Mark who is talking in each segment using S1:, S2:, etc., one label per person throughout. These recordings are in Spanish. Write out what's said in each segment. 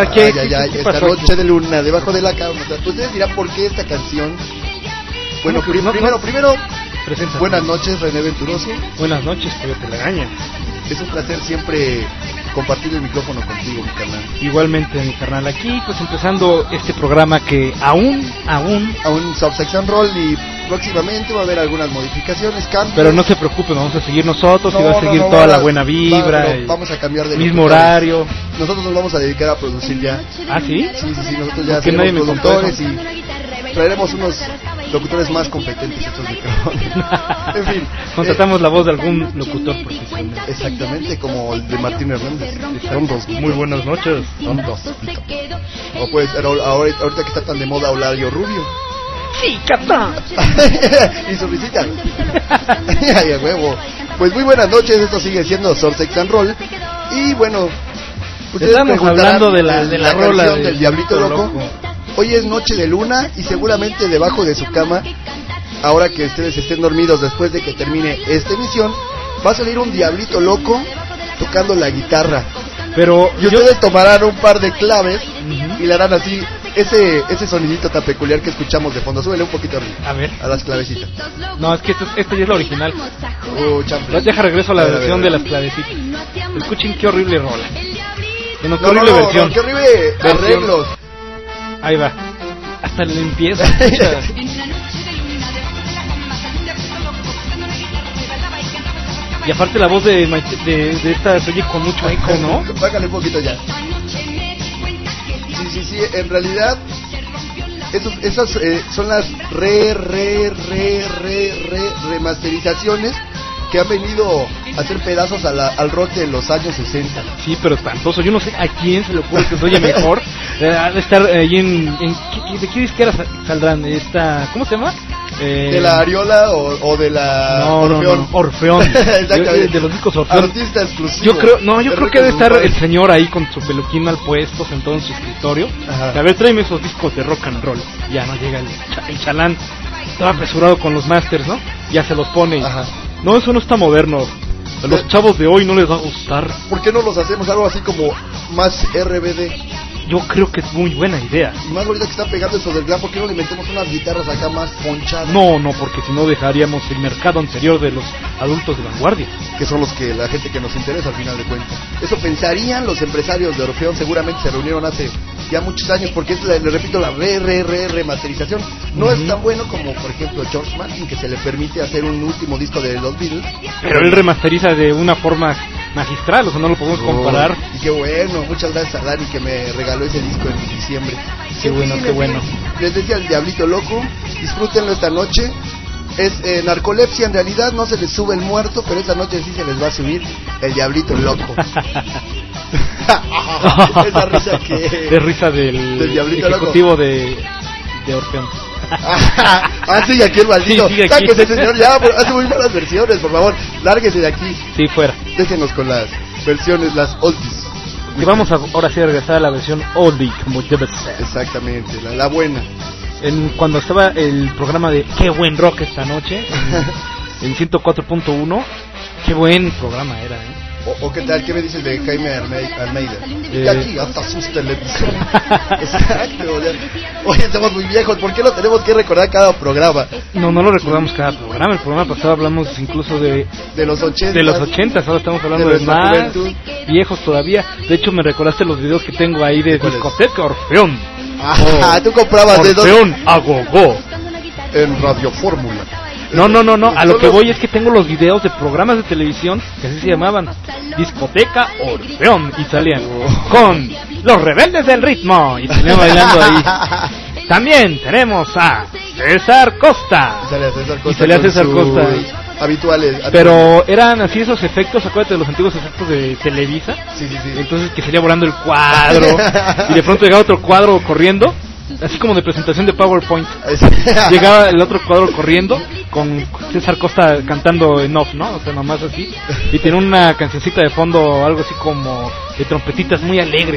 S1: ¿Qué
S2: esta
S1: pasó
S2: noche
S1: aquí?
S2: de luna, debajo de la cama. Ustedes dirán por qué esta canción. Bueno, primero,
S1: Preséntate.
S2: buenas noches, René Venturoso.
S1: Buenas noches, Coyote Lagaña.
S2: Es un placer siempre compartir el micrófono contigo, mi carnal.
S1: Igualmente, mi carnal, aquí pues empezando este programa que aún
S2: A un Subsection Roll y próximamente va a haber algunas modificaciones, cambios.
S1: pero no se preocupen, vamos a seguir nosotros
S2: No,
S1: y va a seguir
S2: no,
S1: toda la
S2: va-
S1: buena vibra,
S2: pero vamos a cambiar de
S1: mismo
S2: locutores.
S1: horario.
S2: Nosotros nos vamos a dedicar a producir ya.
S1: ¿Ah, sí?
S2: Sí, nosotros ya
S1: ¿Por qué nadie me
S2: seremos
S1: contó
S2: productores
S1: eso?
S2: y traeremos unos locutores más competentes estos micrófonos. En fin.
S1: Contratamos la voz de algún locutor profesional.
S2: Exactamente, como el de Martín Hernández. Son dos.
S1: Muy buenas noches.
S2: Son dos. O pues, ahorita que está tan de moda Olario Rubio.
S1: Sí, capitán.
S2: Y su risita. Ay, a huevo. Pues muy buenas noches, esto sigue siendo Sortex and Roll. Y bueno, ustedes
S1: Estamos
S2: preguntarán
S1: hablando de la rola
S2: canción del Diablito Loco. Hoy es noche de luna y seguramente debajo de su cama, ahora que ustedes estén dormidos después de que termine esta emisión, va a salir un Diablito Loco tocando la guitarra.
S1: Pero
S2: Y ustedes tomarán un par de claves y le harán así ese sonidito tan peculiar que escuchamos de fondo. Súbele un poquito
S1: a ver,
S2: a las clavecitas.
S1: no, es que esto ya es la original.
S2: Chample.
S1: Deja regreso a la
S2: A ver,
S1: versión
S2: a
S1: de
S2: ver.
S1: las clavecitas. Escuchen qué horrible rola. Bueno, qué
S2: No,
S1: horrible versión.
S2: qué horrible arreglos.
S1: Ahí va. Hasta le empieza. Y aparte la voz de esta se oye con mucho eco, ¿no?
S2: Bájale un poquito ya. Sí, en realidad esas son las remasterizaciones que han venido a hacer pedazos al rock de los años 60.
S1: Sí, pero espantoso. Yo no sé a quién se le ocurre que se oye mejor. Ha de estar ahí ¿de qué disquera saldrán? ¿Cómo se llama?
S2: ¿De la Ariola o de la Orfeón?
S1: No, Orfeón.
S2: Exactamente.
S1: De los discos Orfeón.
S2: Artista exclusivo.
S1: Yo creo que debe estar el señor ahí con su peluquín mal puesto, sentado en su escritorio.
S2: Ajá.
S1: A ver, tráeme esos discos de rock and roll. Ya no llega el chalán. Estaba apresurado con los masters, ¿no? Ya se los pone.
S2: Ajá.
S1: No, eso no está moderno. A los chavos de hoy no les va a gustar.
S2: ¿Por qué no los hacemos algo así como más RBD?
S1: Yo creo que es muy buena idea.
S2: Y más ahorita que están pegando eso del glam, ¿por qué no le metemos unas guitarras acá más ponchadas?
S1: No, porque si no dejaríamos el mercado anterior de los adultos de vanguardia.
S2: Que son la gente que nos interesa al final de cuentas. Eso pensarían los empresarios de Orfeón, seguramente se reunieron hace ya muchos años, porque es, le repito, la remasterización. No es tan bueno como, por ejemplo, George Martin, que se le permite hacer un último disco de los Beatles.
S1: Pero él remasteriza de una forma magistral, o sea, no lo podemos comparar.
S2: Y qué bueno, muchas gracias a Dani que me regaló ese disco en diciembre.
S1: Qué bueno, qué bueno.
S2: Les decía el Diablito Loco, disfrútenlo esta noche. Es narcolepsia, en realidad no se les sube el muerto, pero esta noche sí se les va a subir el Diablito Loco. Esa risa que...
S1: De risa del
S2: Diablito
S1: ejecutivo
S2: Loco.
S1: de Orfeón.
S2: Sigue aquí el maldito.
S1: Sí, sigue aquí.
S2: Sáquese, señor, ya, hace muy malas versiones, por favor. Lárguese de aquí.
S1: Sí, fuera.
S2: Déjenos con las versiones, las oldies.
S1: Y vamos ahora sí a regresar a la versión oldie, como debe ser.
S2: Exactamente, la buena.
S1: Cuando estaba el programa de Qué buen rock esta noche, en 104.1, qué buen programa era, ¿eh?
S2: O qué tal, ¿qué me dices de Jaime Almeida? Y aquí hasta sus televisores. Exacto, oye, estamos muy viejos, ¿por qué lo tenemos que recordar cada programa?
S1: No lo recordamos cada programa. El programa pasado hablamos incluso de
S2: los 80.
S1: De los 80, ahora estamos hablando de más
S2: juventud.
S1: viejos todavía. De hecho, me recordaste los videos que tengo ahí de Discoteca Orfeón.
S2: Tú comprabas de dos
S1: Orfeón a gogo
S2: en Radio Fórmula.
S1: No, a lo que voy es que tengo los videos de programas de televisión que así se llamaban, Discoteca Orfeón, y salían con los rebeldes del ritmo, y salían bailando ahí. También tenemos a César Costa. Y salía César Costa.
S2: Habituales.
S1: Pero eran así esos efectos, acuérdate de los antiguos efectos de Televisa.
S2: Sí.
S1: Entonces que salía volando el cuadro, y de pronto llegaba otro cuadro corriendo, así como de presentación de PowerPoint. Llegaba el otro cuadro corriendo con César Costa cantando en off, ¿no? O sea, nomás así. Y tiene una cancioncita de fondo, algo así como de trompetitas muy alegres.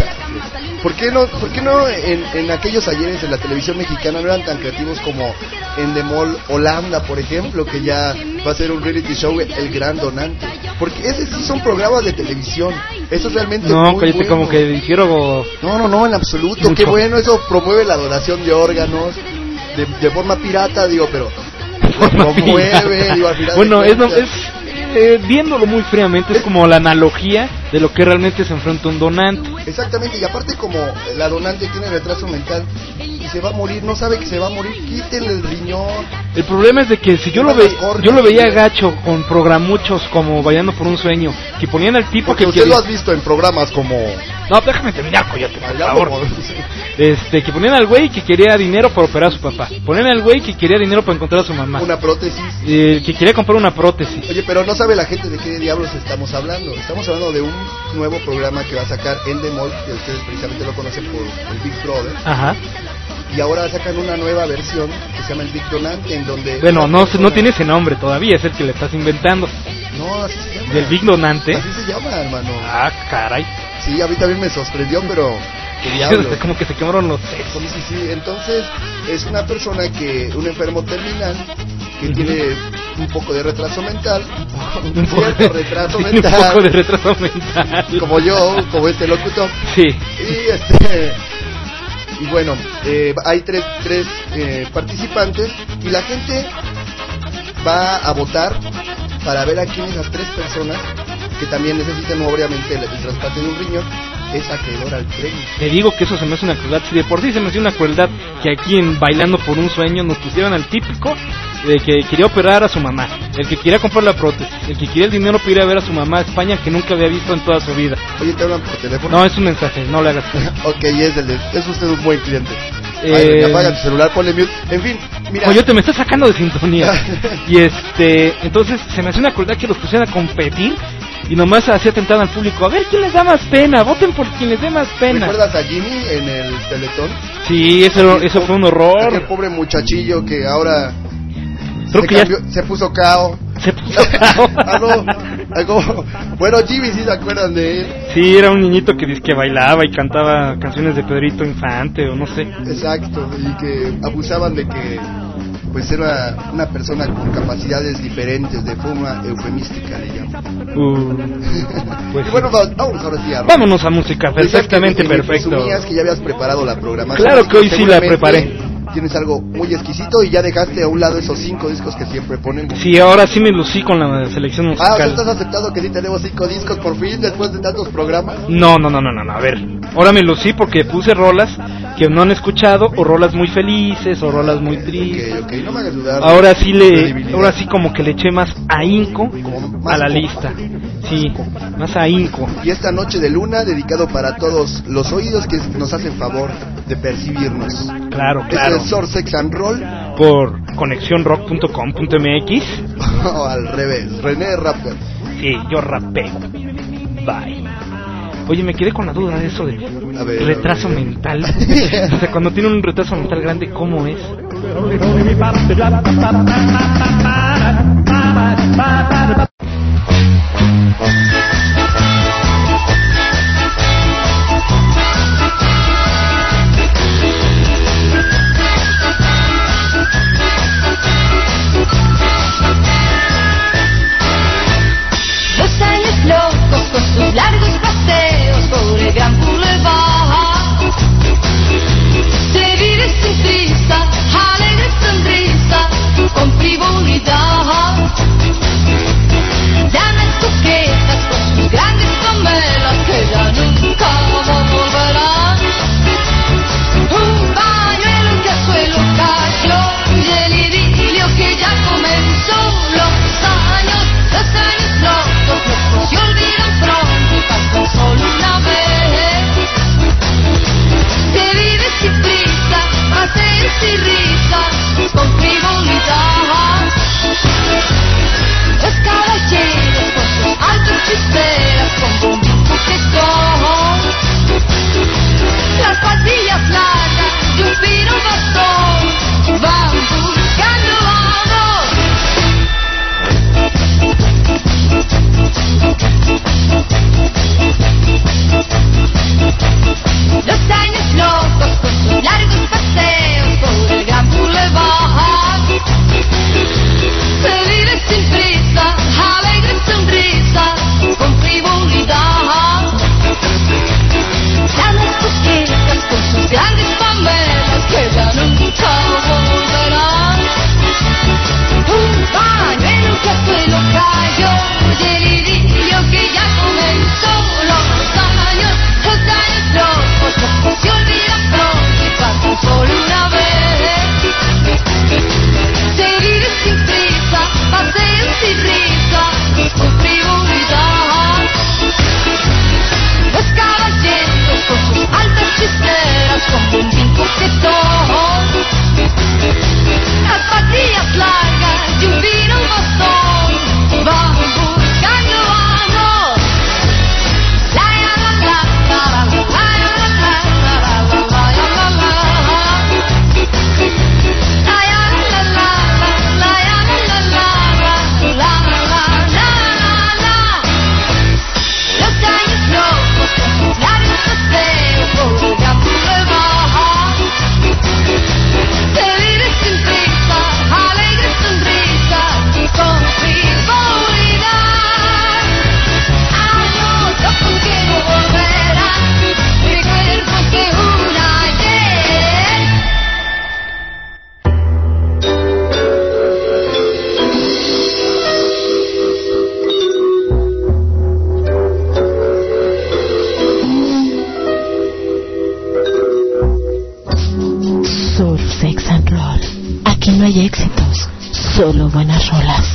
S2: ¿Por qué no en aquellos ayeres en la televisión mexicana no eran tan creativos como Endemol Holanda, por ejemplo, que ya va a ser un reality show, El Gran Donante. Porque ese sí son programas de televisión. Eso es realmente
S1: no,
S2: muy
S1: cállate,
S2: bueno.
S1: como que dijeron...
S2: No, en absoluto.
S1: Mucho.
S2: Qué bueno, eso promueve la donación de órganos de forma pirata, digo, pero promueve, digo, al final
S1: bueno,
S2: de cuentas.
S1: viéndolo muy fríamente, es como la analogía de lo que realmente se enfrenta un donante.
S2: Exactamente, y aparte como la donante tiene retraso mental y se va a morir, no sabe que se va a morir, quítenle el riñón.
S1: El problema es de que si yo lo veía gacho con programuchos como Bailando por un Sueño, que ponían al tipo
S2: porque
S1: que
S2: usted lo has visto en programas como...
S1: No, déjame terminar, coyote, por favor. Que ponían al güey que quería dinero para operar a su papá. Ponían al güey que quería dinero para encontrar a su mamá.
S2: Una prótesis.
S1: Que quería comprar una prótesis.
S2: Oye, pero no sabe la gente de qué diablos estamos hablando. Estamos hablando de un nuevo programa que va a sacar Endemol, que ustedes precisamente lo conocen por el Big Brother.
S1: Ajá.
S2: Y ahora sacan una nueva versión que se llama el Big Donante, en donde...
S1: Bueno, no tiene ese nombre todavía, es el que le estás inventando.
S2: No, así se llama.
S1: ¿Del Big Donante?
S2: Así se llama, hermano.
S1: Ah, caray.
S2: Sí, a mí también me sorprendió, pero... ¿qué diablos?
S1: Como que se quemaron los sesos.
S2: Sí, entonces es una persona un enfermo terminal, que tiene un poco de retraso mental, un cierto retraso mental.
S1: Un poco de retraso mental.
S2: Como yo, como este locutor.
S1: Sí.
S2: Y bueno, hay tres participantes y la gente va a votar para ver a quién esas tres personas que también necesitan obviamente el trasplante de un riñón es acreedor al premio.
S1: Te digo que eso se me hace una crueldad. Si de por sí se me hace una crueldad que aquí en Bailando por un Sueño nos pusieron al típico de que quería operar a su mamá, el que quería comprar la prótesis, el que quería el dinero para ir a ver a su mamá a España que nunca había visto en toda su vida.
S2: Oye, ¿te hablan por teléfono?
S1: No, es un mensaje, no le hagas caso.
S2: Ok, es usted un buen cliente. Apaga tu celular, ponle mute. En fin, mira.
S1: Oye, te me estás sacando de sintonía. Y entonces se me hace una crueldad que los pusieran a competir y nomás así atentaban al público. A ver quién les da más pena, voten por quien les dé más pena.
S2: ¿Recuerdas a Jimmy en el Teletón?
S1: Sí, eso fue un horror.
S2: Aquel pobre muchachillo que ahora se puso cao.
S1: Se puso cao.
S2: Bueno, Jimmy, sí se acuerdan de él.
S1: Sí, era un niñito que que bailaba y cantaba canciones de Pedrito Infante o no sé.
S2: Exacto, y que abusaban de que pues era una persona con capacidades diferentes, de forma eufemística, le llaman.
S1: Pues
S2: y bueno, vamos ahora sí a...
S1: Vámonos a música, perfectamente perfecto.
S2: Presumías que ya habías preparado la programación.
S1: Claro que hoy sí la preparé.
S2: Tienes algo muy exquisito y ya dejaste a un lado esos 5 discos que siempre ponemos.
S1: Sí, ahora sí me lucí con la selección musical.
S2: ¿Tú estás aceptando que sí tenemos 5 discos por fin después de tantos programas?
S1: No, a ver. Ahora me lucí porque puse rolas que no han escuchado, o rolas muy felices, o rolas muy tristes.
S2: Ok, no me hagas dudar.
S1: Ahora sí como que le eché más ahínco a la lista. Sí, más ahínco.
S2: Y esta noche de luna, dedicado para todos los oídos que nos hacen favor de percibirnos.
S1: Claro.
S2: Este es Source Sex and Roll
S1: por conexionrock.com.mx.
S2: O al revés, René Rapper.
S1: Sí, yo rapeo. Bye. Oye, me quedé con la duda de eso de retraso mental. O sea, cuando tiene un retraso mental grande, ¿cómo es?
S3: Los años locos con sus largos paseos por el gran boulevard. Se vive sin prisa, alegre sonrisa, con frivolidad. Damas coquetas con
S4: Solo buenas rolas.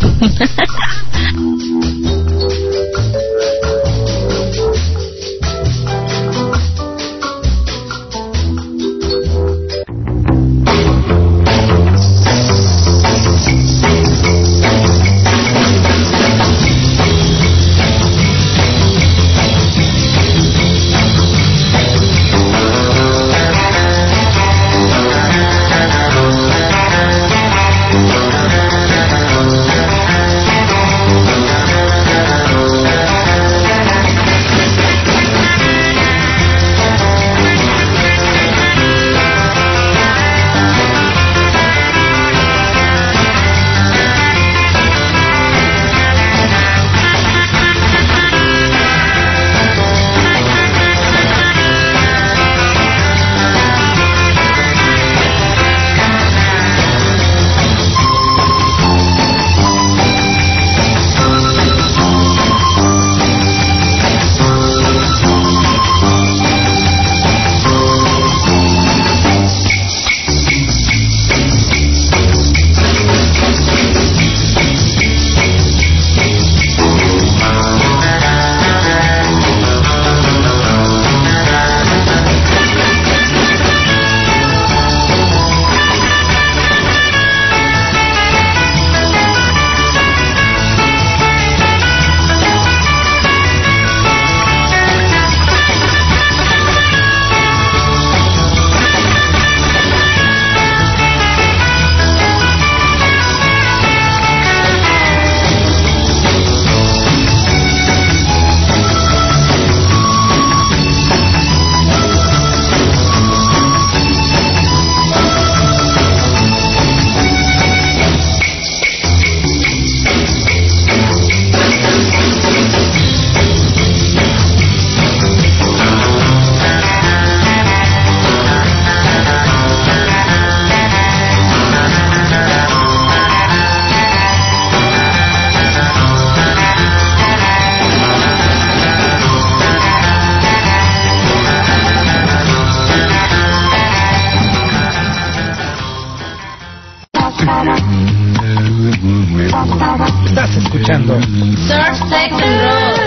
S1: Estás escuchando
S4: Surf, Sex and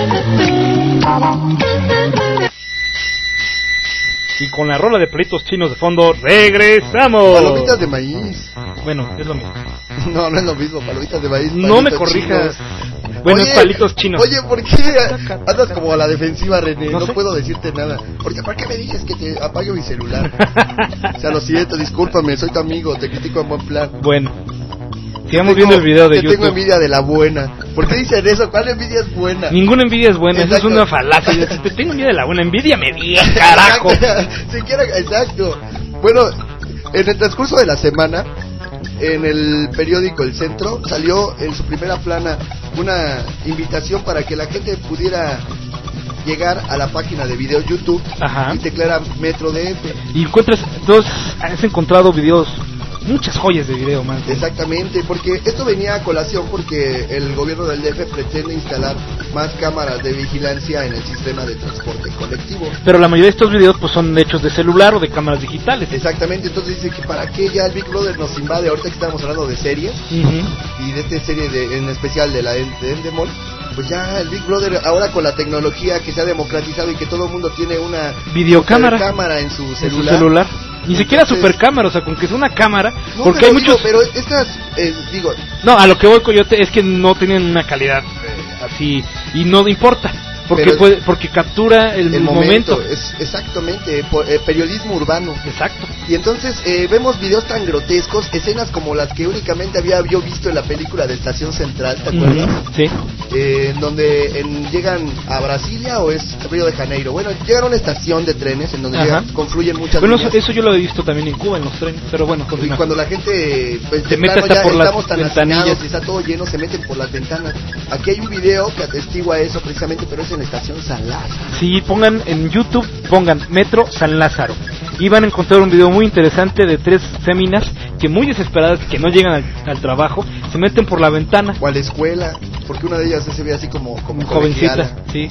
S4: Roll.
S1: y con la rola de palitos chinos de fondo regresamos.
S2: Palomitas de maíz.
S1: Bueno, es lo mismo.
S2: No, no es lo mismo, palomitas de maíz.
S1: No me
S2: palitos
S1: corrijas.
S2: chinos.
S1: Bueno,
S2: Oye,
S1: es palitos chinos.
S2: Oye, ¿por qué andas como a la defensiva, René?
S1: No
S2: No
S1: sé.
S2: puedo decirte nada. Porque, ¿para qué me dices que te apague mi celular? O sea, lo siento, discúlpame, soy tu amigo, te critico en buen plan.
S1: Bueno, sigamos viendo el video de
S2: te
S1: YouTube.
S2: tengo envidia de la buena. ¿Por qué dicen eso? ¿Cuál envidia es buena?
S1: Ninguna envidia es buena, eso es
S2: Exacto.
S1: una falacia. Si te tengo envidia de la buena, envidiame bien, carajo.
S2: Siquiera, exacto. Bueno, en el transcurso de la semana, en el periódico El Centro, salió en su primera plana una invitación para que la gente pudiera llegar a la página de video YouTube.
S1: Ajá.
S2: Y tecleara Metro DF.
S1: Y encuentras, entonces, has encontrado videos, muchas joyas de video, man.
S2: Exactamente, porque esto venía a colación porque el gobierno del DF pretende instalar más cámaras de vigilancia en el sistema de transporte colectivo.
S1: Pero la mayoría de estos videos pues son hechos de celular o de cámaras digitales.
S2: Exactamente, entonces dice que para qué ya el Big Brother nos invade, ahorita que estamos hablando de series,
S1: Ujú.
S2: y de esta serie en especial de la de Endemol, pues ya el Big Brother ahora con la tecnología que se ha democratizado y que todo el mundo tiene una
S1: Videocámara.
S2: cámara en su
S1: En su
S2: celular.
S1: celular. Ni siquiera
S2: Entonces-
S1: supercámara, o sea, con que es una cámara,
S2: No,
S1: porque
S2: pero
S1: hay muchos...
S2: pero estas, digo,
S1: No, a lo que voy, Coyote, es que no tienen una calidad así, y no importa, porque
S2: Pero-
S1: porque captura el momento.
S2: es exactamente, periodismo urbano.
S1: Exacto.
S2: Y entonces vemos videos tan grotescos, escenas como las que únicamente había yo visto en la película de Estación Central, ¿te acuerdas?
S1: Ujú, sí.
S2: En donde llegan a Brasilia o es Río de Janeiro. Bueno, llegan a una estación de trenes en donde
S1: Ajá.
S2: confluyen muchas
S1: Bueno,
S2: líneas.
S1: eso yo lo he visto también en Cuba, en los trenes, pero bueno,
S2: Y
S1: continúa.
S2: cuando la gente pues,
S1: Se
S2: de
S1: mete
S2: plano
S1: hasta
S2: ya
S1: por las
S2: estamos tan
S1: ventanillas.
S2: hacinados y está todo lleno, se meten por las ventanas. Aquí hay un video que atestigua eso precisamente, pero es en la estación San Lázaro.
S1: Si pongan en YouTube, pongan Metro San Lázaro, y van a encontrar un video muy interesante de 3 féminas que muy desesperadas, que no llegan al trabajo, se meten por la ventana.
S2: O a la escuela, porque una de ellas se ve así como
S1: Jovencita,
S2: colegiala.
S1: sí.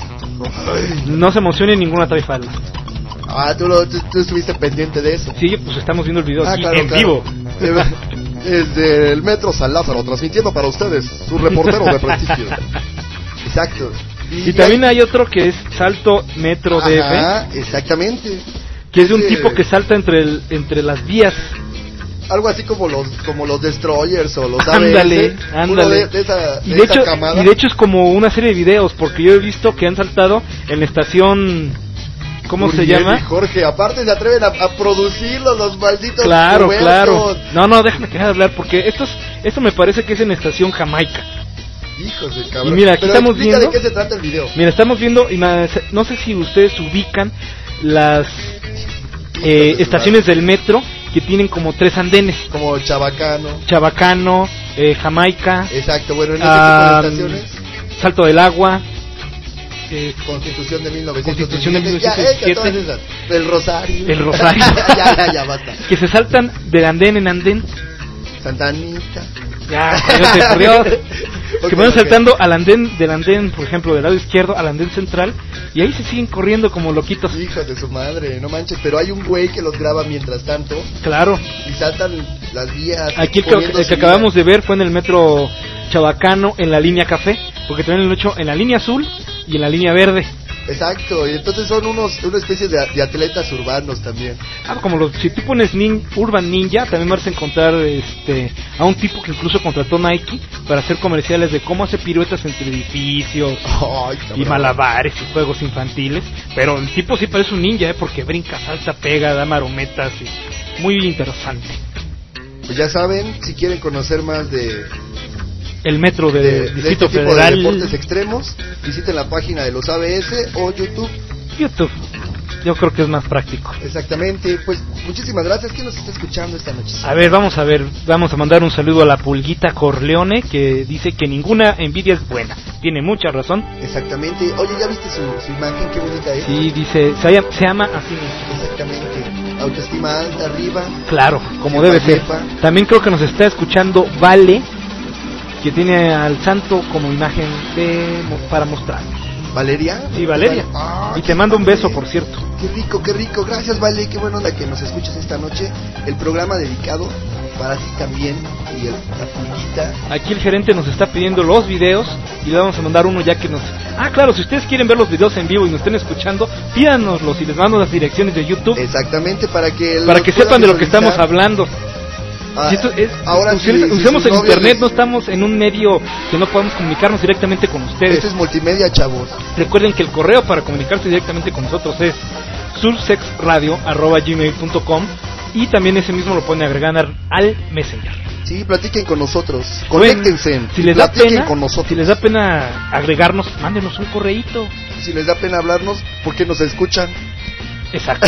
S2: Ay.
S1: No se emocione, ninguna trae falda.
S2: Ah, tú estuviste pendiente de eso.
S1: Sí, pues estamos viendo el video aquí
S2: claro,
S1: en
S2: claro.
S1: vivo.
S2: Desde el Metro San Lázaro, transmitiendo para ustedes, su reportero de prestigio. Exacto.
S1: Y también hay otro que es Salto Metro DF.
S2: Ajá, exactamente.
S1: Que es de un tipo que salta entre las vías.
S2: Algo así como los Destroyers o los ABS.
S1: Ándale.
S2: De esa camada.
S1: Y de hecho es como una serie de videos, porque yo he visto que han saltado en la estación... ¿Cómo
S2: Uriel
S1: se llama?
S2: Y Jorge, aparte se atreven a producirlos los malditos.
S1: Claro,
S2: pubertos.
S1: claro. No, déjame que hablar, porque esto me parece que es en estación Jamaica.
S2: Hijos de cabrón.
S1: Y mira, aquí
S2: pero
S1: estamos viendo...
S2: ¿de qué se trata el video?
S1: Mira, estamos viendo, y no sé si ustedes ubican las estaciones del metro que tienen como 3 andenes.
S2: Como Chabacano,
S1: Jamaica.
S2: Exacto, bueno, en ese tipo de estaciones.
S1: Salto del Agua.
S2: Constitución de
S1: 1917.
S2: Todas esas. El Rosario. ya, basta.
S1: Que se saltan de andén en andén.
S2: Santa Anita.
S1: Ya, por Dios. Que van saltando del andén, por ejemplo, del lado izquierdo al andén central, y ahí se siguen corriendo como loquitos.
S2: Hijos de su madre, no manches, pero hay un güey que los graba mientras tanto.
S1: Claro.
S2: Y saltan las vías.
S1: Aquí el que acabamos de ver fue en el metro Chabacano, en la línea café, porque también lo he hecho en la línea azul y en la línea verde.
S2: Exacto, y entonces son una especie de atletas urbanos también.
S1: Como si tú pones Urban Ninja, también vas a encontrar a un tipo que incluso contrató Nike para hacer comerciales de cómo hace piruetas entre edificios.
S2: Ay,
S1: y malabares y juegos infantiles. Pero el tipo sí parece un ninja, porque brinca, salta, pega, da marometas, y muy interesante.
S2: Pues ya saben, si quieren conocer más de
S1: el metro de Distrito
S2: este tipo
S1: Federal,
S2: de deportes extremos, visiten la página de los ABS o YouTube.
S1: Yo creo que es más práctico.
S2: Exactamente, pues muchísimas gracias. ¿Quién nos está escuchando esta noche?
S1: Vamos a mandar un saludo a la Pulguita Corleone, que dice que ninguna envidia es buena. Tiene mucha razón.
S2: Exactamente. Oye, ¿ya viste su imagen? Qué bonita es.
S1: Sí, dice, se ama a sí mismo.
S2: Exactamente. Autoestima alta, arriba.
S1: Claro, como debe ser. También creo que nos está escuchando Vale, que tiene al santo como imagen para mostrar.
S2: ¿Valeria?
S1: Sí, Valeria. Y te mando un beso, por cierto.
S2: Qué rico. Gracias, Vale. Qué buena onda que nos escuchas esta noche. El programa dedicado para ti también. Y la pulguita.
S1: Aquí el gerente nos está pidiendo los videos y le vamos a mandar uno ya que nos... claro, si ustedes quieren ver los videos en vivo y nos estén escuchando, pídanoslos y les mando las direcciones de YouTube.
S2: Exactamente, para que
S1: sepan de lo que estamos hablando.
S2: Ahora
S1: usemos el internet, no estamos en un medio que no podemos comunicarnos directamente con ustedes.
S2: Esto es multimedia, chavos.
S1: Recuerden que el correo para comunicarse directamente con nosotros es sursexradio@gmail.com, y también ese mismo lo pueden agregar al Messenger.
S2: Sí, platiquen con nosotros, conéctense,
S1: si les da pena agregarnos, mándenos un correíto.
S2: Si les da pena hablarnos, porque nos escuchan.
S1: Exacto.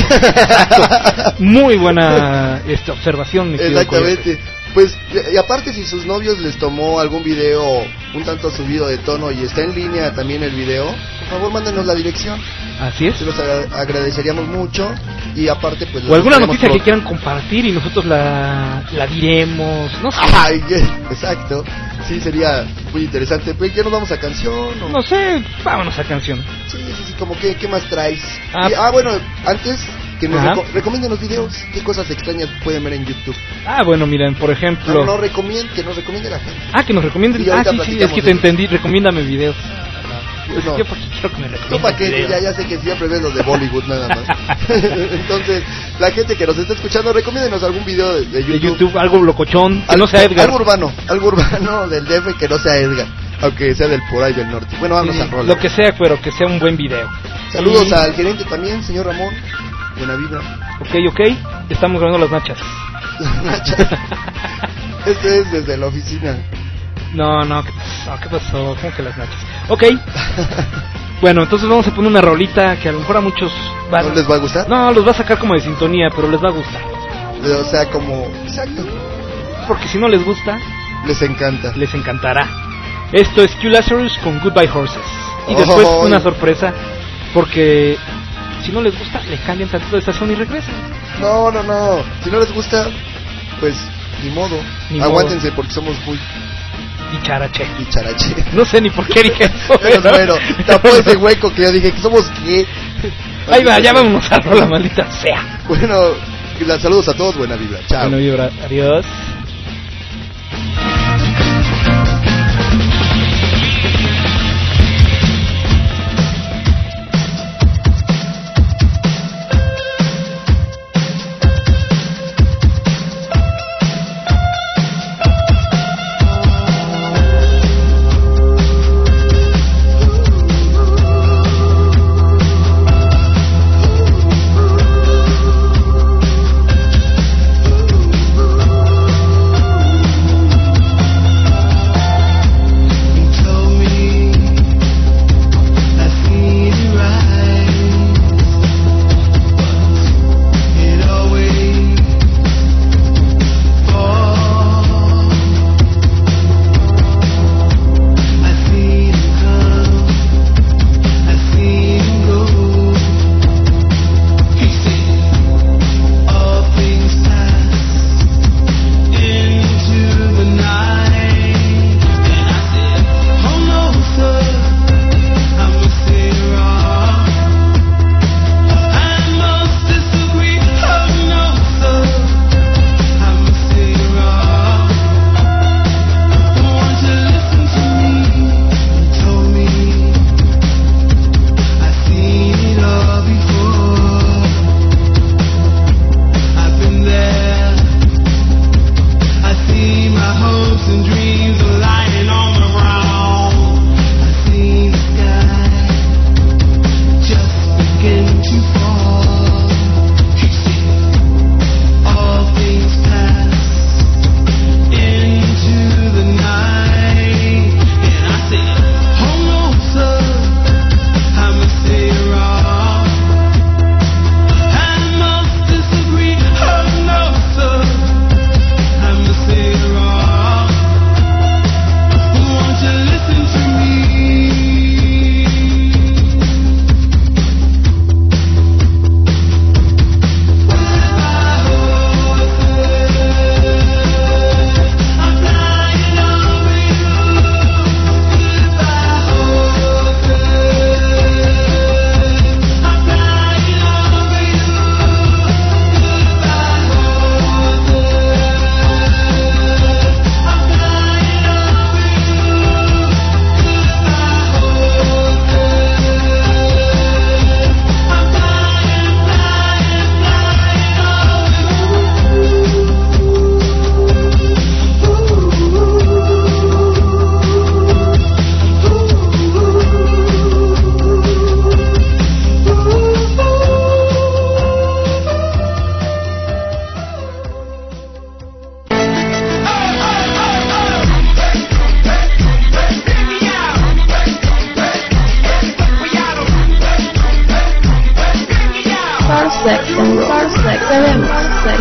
S1: Muy buena observación, mi querido.
S2: Exactamente. Pues, y aparte, si sus novios les tomó algún video un tanto subido de tono y está en línea también el video, por favor mándenos la dirección.
S1: Así es.
S2: Se los agradeceríamos mucho. Y aparte, pues,
S1: o alguna noticia que quieran compartir y nosotros la diremos, no sé.
S2: Exacto. Sí, sería muy interesante. Pues ya nos vamos a canción, ¿o?
S1: No sé, vámonos a canción.
S2: Sí, como ¿qué más traes? Bueno, antes que nos recomienden los videos. ¿Qué cosas extrañas pueden ver en YouTube?
S1: Bueno, miren, por ejemplo...
S2: que nos recomiende la gente.
S1: Que nos recomienden. Sí, es que te entendí. Recomiéndame videos.
S2: Pues no.
S1: Yo porque quiero que me recomienden.
S2: ¿Tú para qué? Ya sé que siempre ves los de Bollywood nada más. Entonces, la gente que nos está escuchando, recomiéndenos algún video de YouTube.
S1: De YouTube, algo locochón, que no sea Edgar.
S2: Algo urbano del DF que no sea Edgar, aunque sea del por ahí del norte. Bueno, vamos a rolar.
S1: Lo que sea, pero que sea un buen video.
S2: Saludos al gerente también, señor Ramón. Buena vibra.
S1: Ok, estamos grabando las nachas.
S2: Esto es desde la oficina.
S1: No, ¿qué pasó? ¿Cómo que las nachas? Ok. Bueno, entonces vamos a poner una rolita que a lo mejor a muchos
S2: ¿no les va a gustar?
S1: No, los va a sacar como de sintonía, pero les va a gustar.
S2: O sea, como... Exacto.
S1: Porque si no les gusta...
S2: Les encanta.
S1: Les encantará. Esto es Q Lazarus con Goodbye Horses. Y después una sorpresa, porque... Si no les gusta, le cambian tantito de estación y regresan.
S2: No. Si no les gusta, pues ni modo. Aguántense porque somos muy...
S1: Dicharache.
S2: No
S1: sé ni por qué dije eso.
S2: Bueno, tapó ese hueco que yo dije que somos qué.
S1: Ahí va, ya vámonos a la maldita sea.
S2: Bueno, saludos a todos, buena vibra. Chao.
S1: Buena vibra, adiós.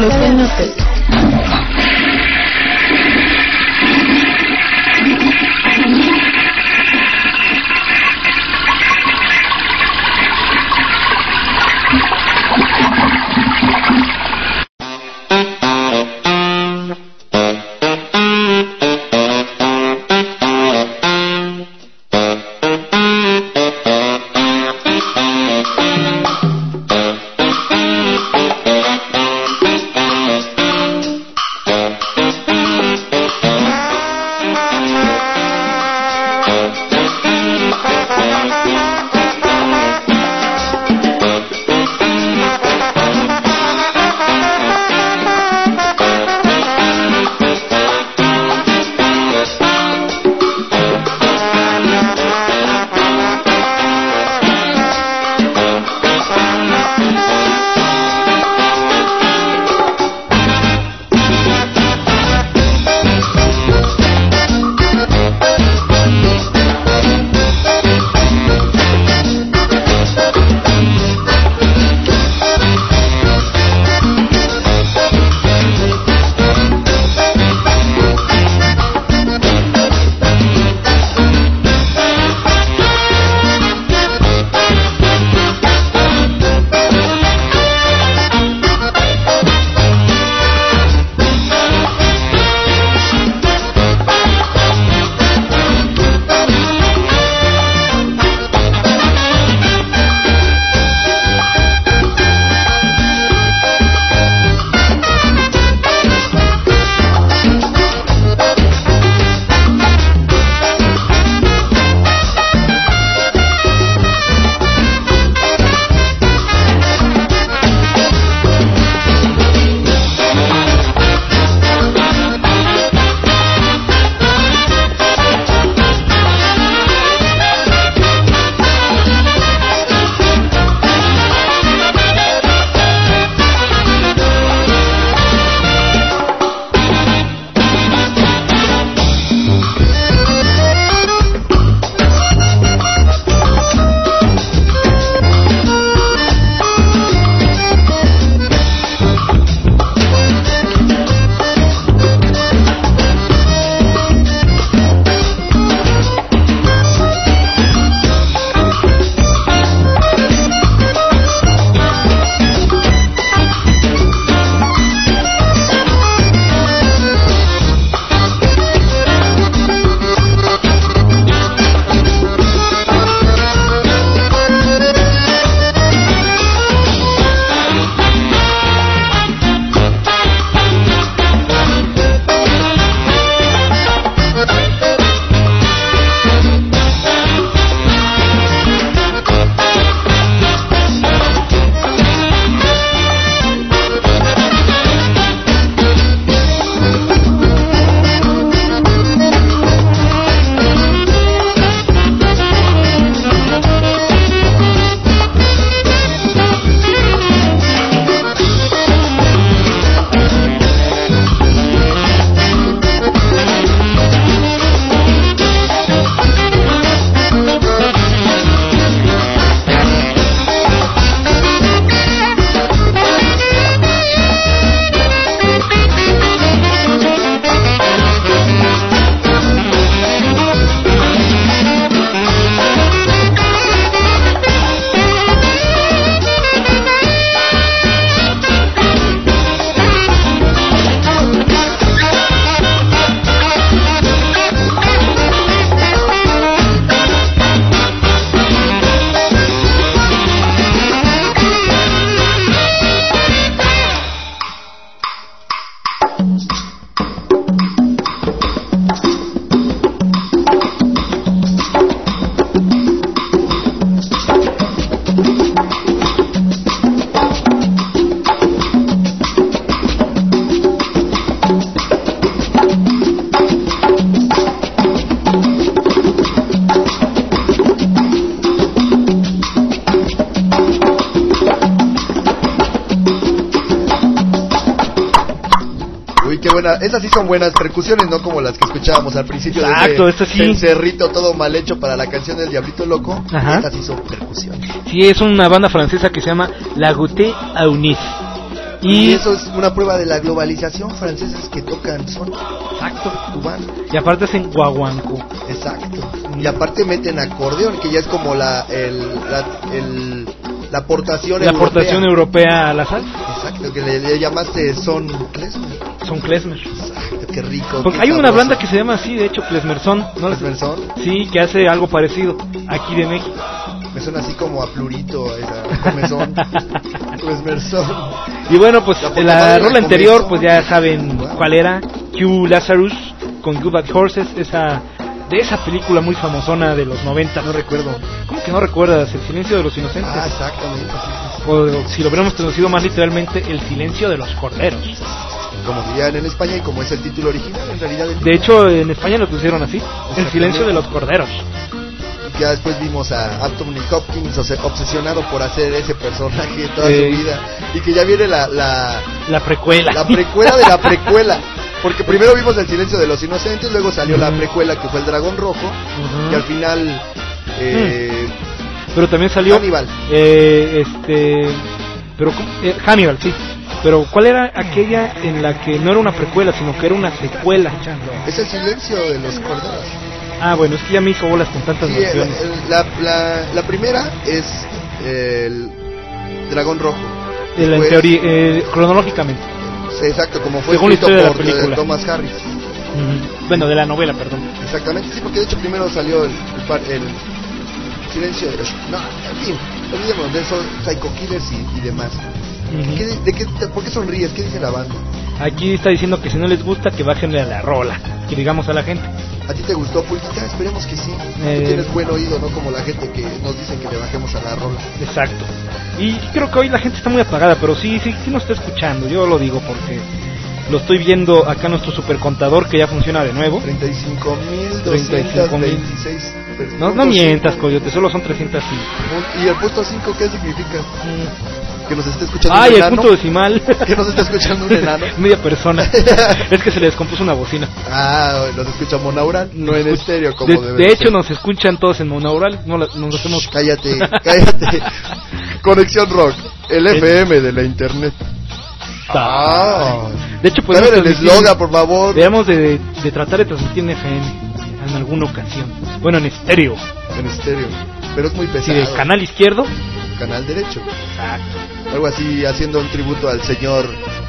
S4: Lo que no te...
S2: buena, esas sí son buenas percusiones, no como las que escuchábamos al principio.
S1: Exacto, de ese
S2: cencerrito todo mal hecho para la canción del Diablito Loco.
S1: Ajá.
S2: Esas sí son percusiones.
S1: Sí, es una banda francesa que se llama La Goutte Aunis.
S2: Y eso es una prueba de la globalización, franceses que tocan son
S1: Exacto.
S2: cubanos.
S1: Y aparte hacen guaguanco.
S2: Exacto. Y aparte meten acordeón, que ya es como la aportación
S1: La aportación europea a la salsa.
S2: Exacto, que le llamaste son klezmer.
S1: Son klezmer.
S2: Exacto, qué rico.
S1: Porque
S2: qué
S1: hay una
S2: sabroso.
S1: banda que se llama así, de hecho, klezmerson, ¿no?
S2: ¿Klezmerson?
S1: Sí, que hace algo parecido aquí de México.
S2: Me suena así como a Plurito, esa comezón. Klezmerson.
S1: Y bueno, pues la rola anterior,
S2: comezón.
S1: pues ya saben cuál era. Q Lazarus con Good Bad Horses, de esa película muy famosona de los 90, no recuerdo. ¿Cómo que no recuerdas? El silencio de los inocentes.
S2: Ah, exactamente. Sí.
S1: O si lo hubiéramos traducido más literalmente, El silencio de los corderos.
S2: Como dirían en España y como es el título original, en realidad.
S1: De hecho, en España lo pusieron así, El silencio de los corderos.
S2: Ya después vimos a Anthony Hopkins obsesionado por hacer ese personaje toda su vida. Y que ya viene la
S1: precuela.
S2: La precuela de la precuela. Porque primero vimos El silencio de los inocentes, luego salió la precuela que fue El dragón rojo. Y al final...
S1: pero también salió...
S2: Hannibal.
S1: Pero Hannibal, sí. Pero ¿cuál era aquella en la que no era una precuela, sino que era una secuela?
S2: Es El silencio de los corderos.
S1: Ah, bueno, es que ya me hizo bolas con tantas
S2: Sí,
S1: versiones.
S2: la primera es El dragón rojo.
S1: En
S2: Después-
S1: teoría, cronológicamente.
S2: Sí, exacto, como fue
S1: Según la
S2: escrito
S1: historia de la
S2: por
S1: película.
S2: Thomas Harris.
S1: Bueno, de la novela, perdón.
S2: Exactamente, sí, porque de hecho primero salió el silencio de los... No, en fin, olvidemos de eso, Psycho Killers y demás. ¿Por qué sonríes? ¿Qué dice la banda?
S1: Aquí está diciendo que si no les gusta, que bájenle a la rola, que digamos a la gente.
S2: ¿A ti te gustó, Pulquita? Esperemos que sí. Tú tienes buen oído, ¿no? Como la gente que nos dice que le bajemos a la rola.
S1: Exacto. Y creo que hoy la gente está muy apagada, pero sí nos está escuchando. Yo lo digo porque lo estoy viendo acá nuestro supercontador que ya funciona de nuevo.
S2: 35.226
S1: No mientas, coyote, solo son 305.
S2: ¿Y el punto 5 qué significa? Que nos esté escuchando
S1: Ay,
S2: un
S1: el
S2: enano.
S1: punto decimal.
S2: Que nos está escuchando un enano.
S1: Media persona. Es que se le descompuso una bocina.
S2: Ah, nos escucha monaural, no en estéreo como debe
S1: de hecho
S2: ser.
S1: nos escuchan todos en monaural. Nos hacemos...
S2: Cállate. Conexión Rock, el FM de la internet.
S1: De hecho,
S2: pues el eslogan, por favor.
S1: Debemos de tratar de transmitir en FM en alguna ocasión. Bueno, en estéreo.
S2: En estéreo. Pero es muy pesado.
S1: Sí, de canal izquierdo.
S2: Canal derecho.
S1: Exacto.
S2: Algo así, haciendo un tributo al señor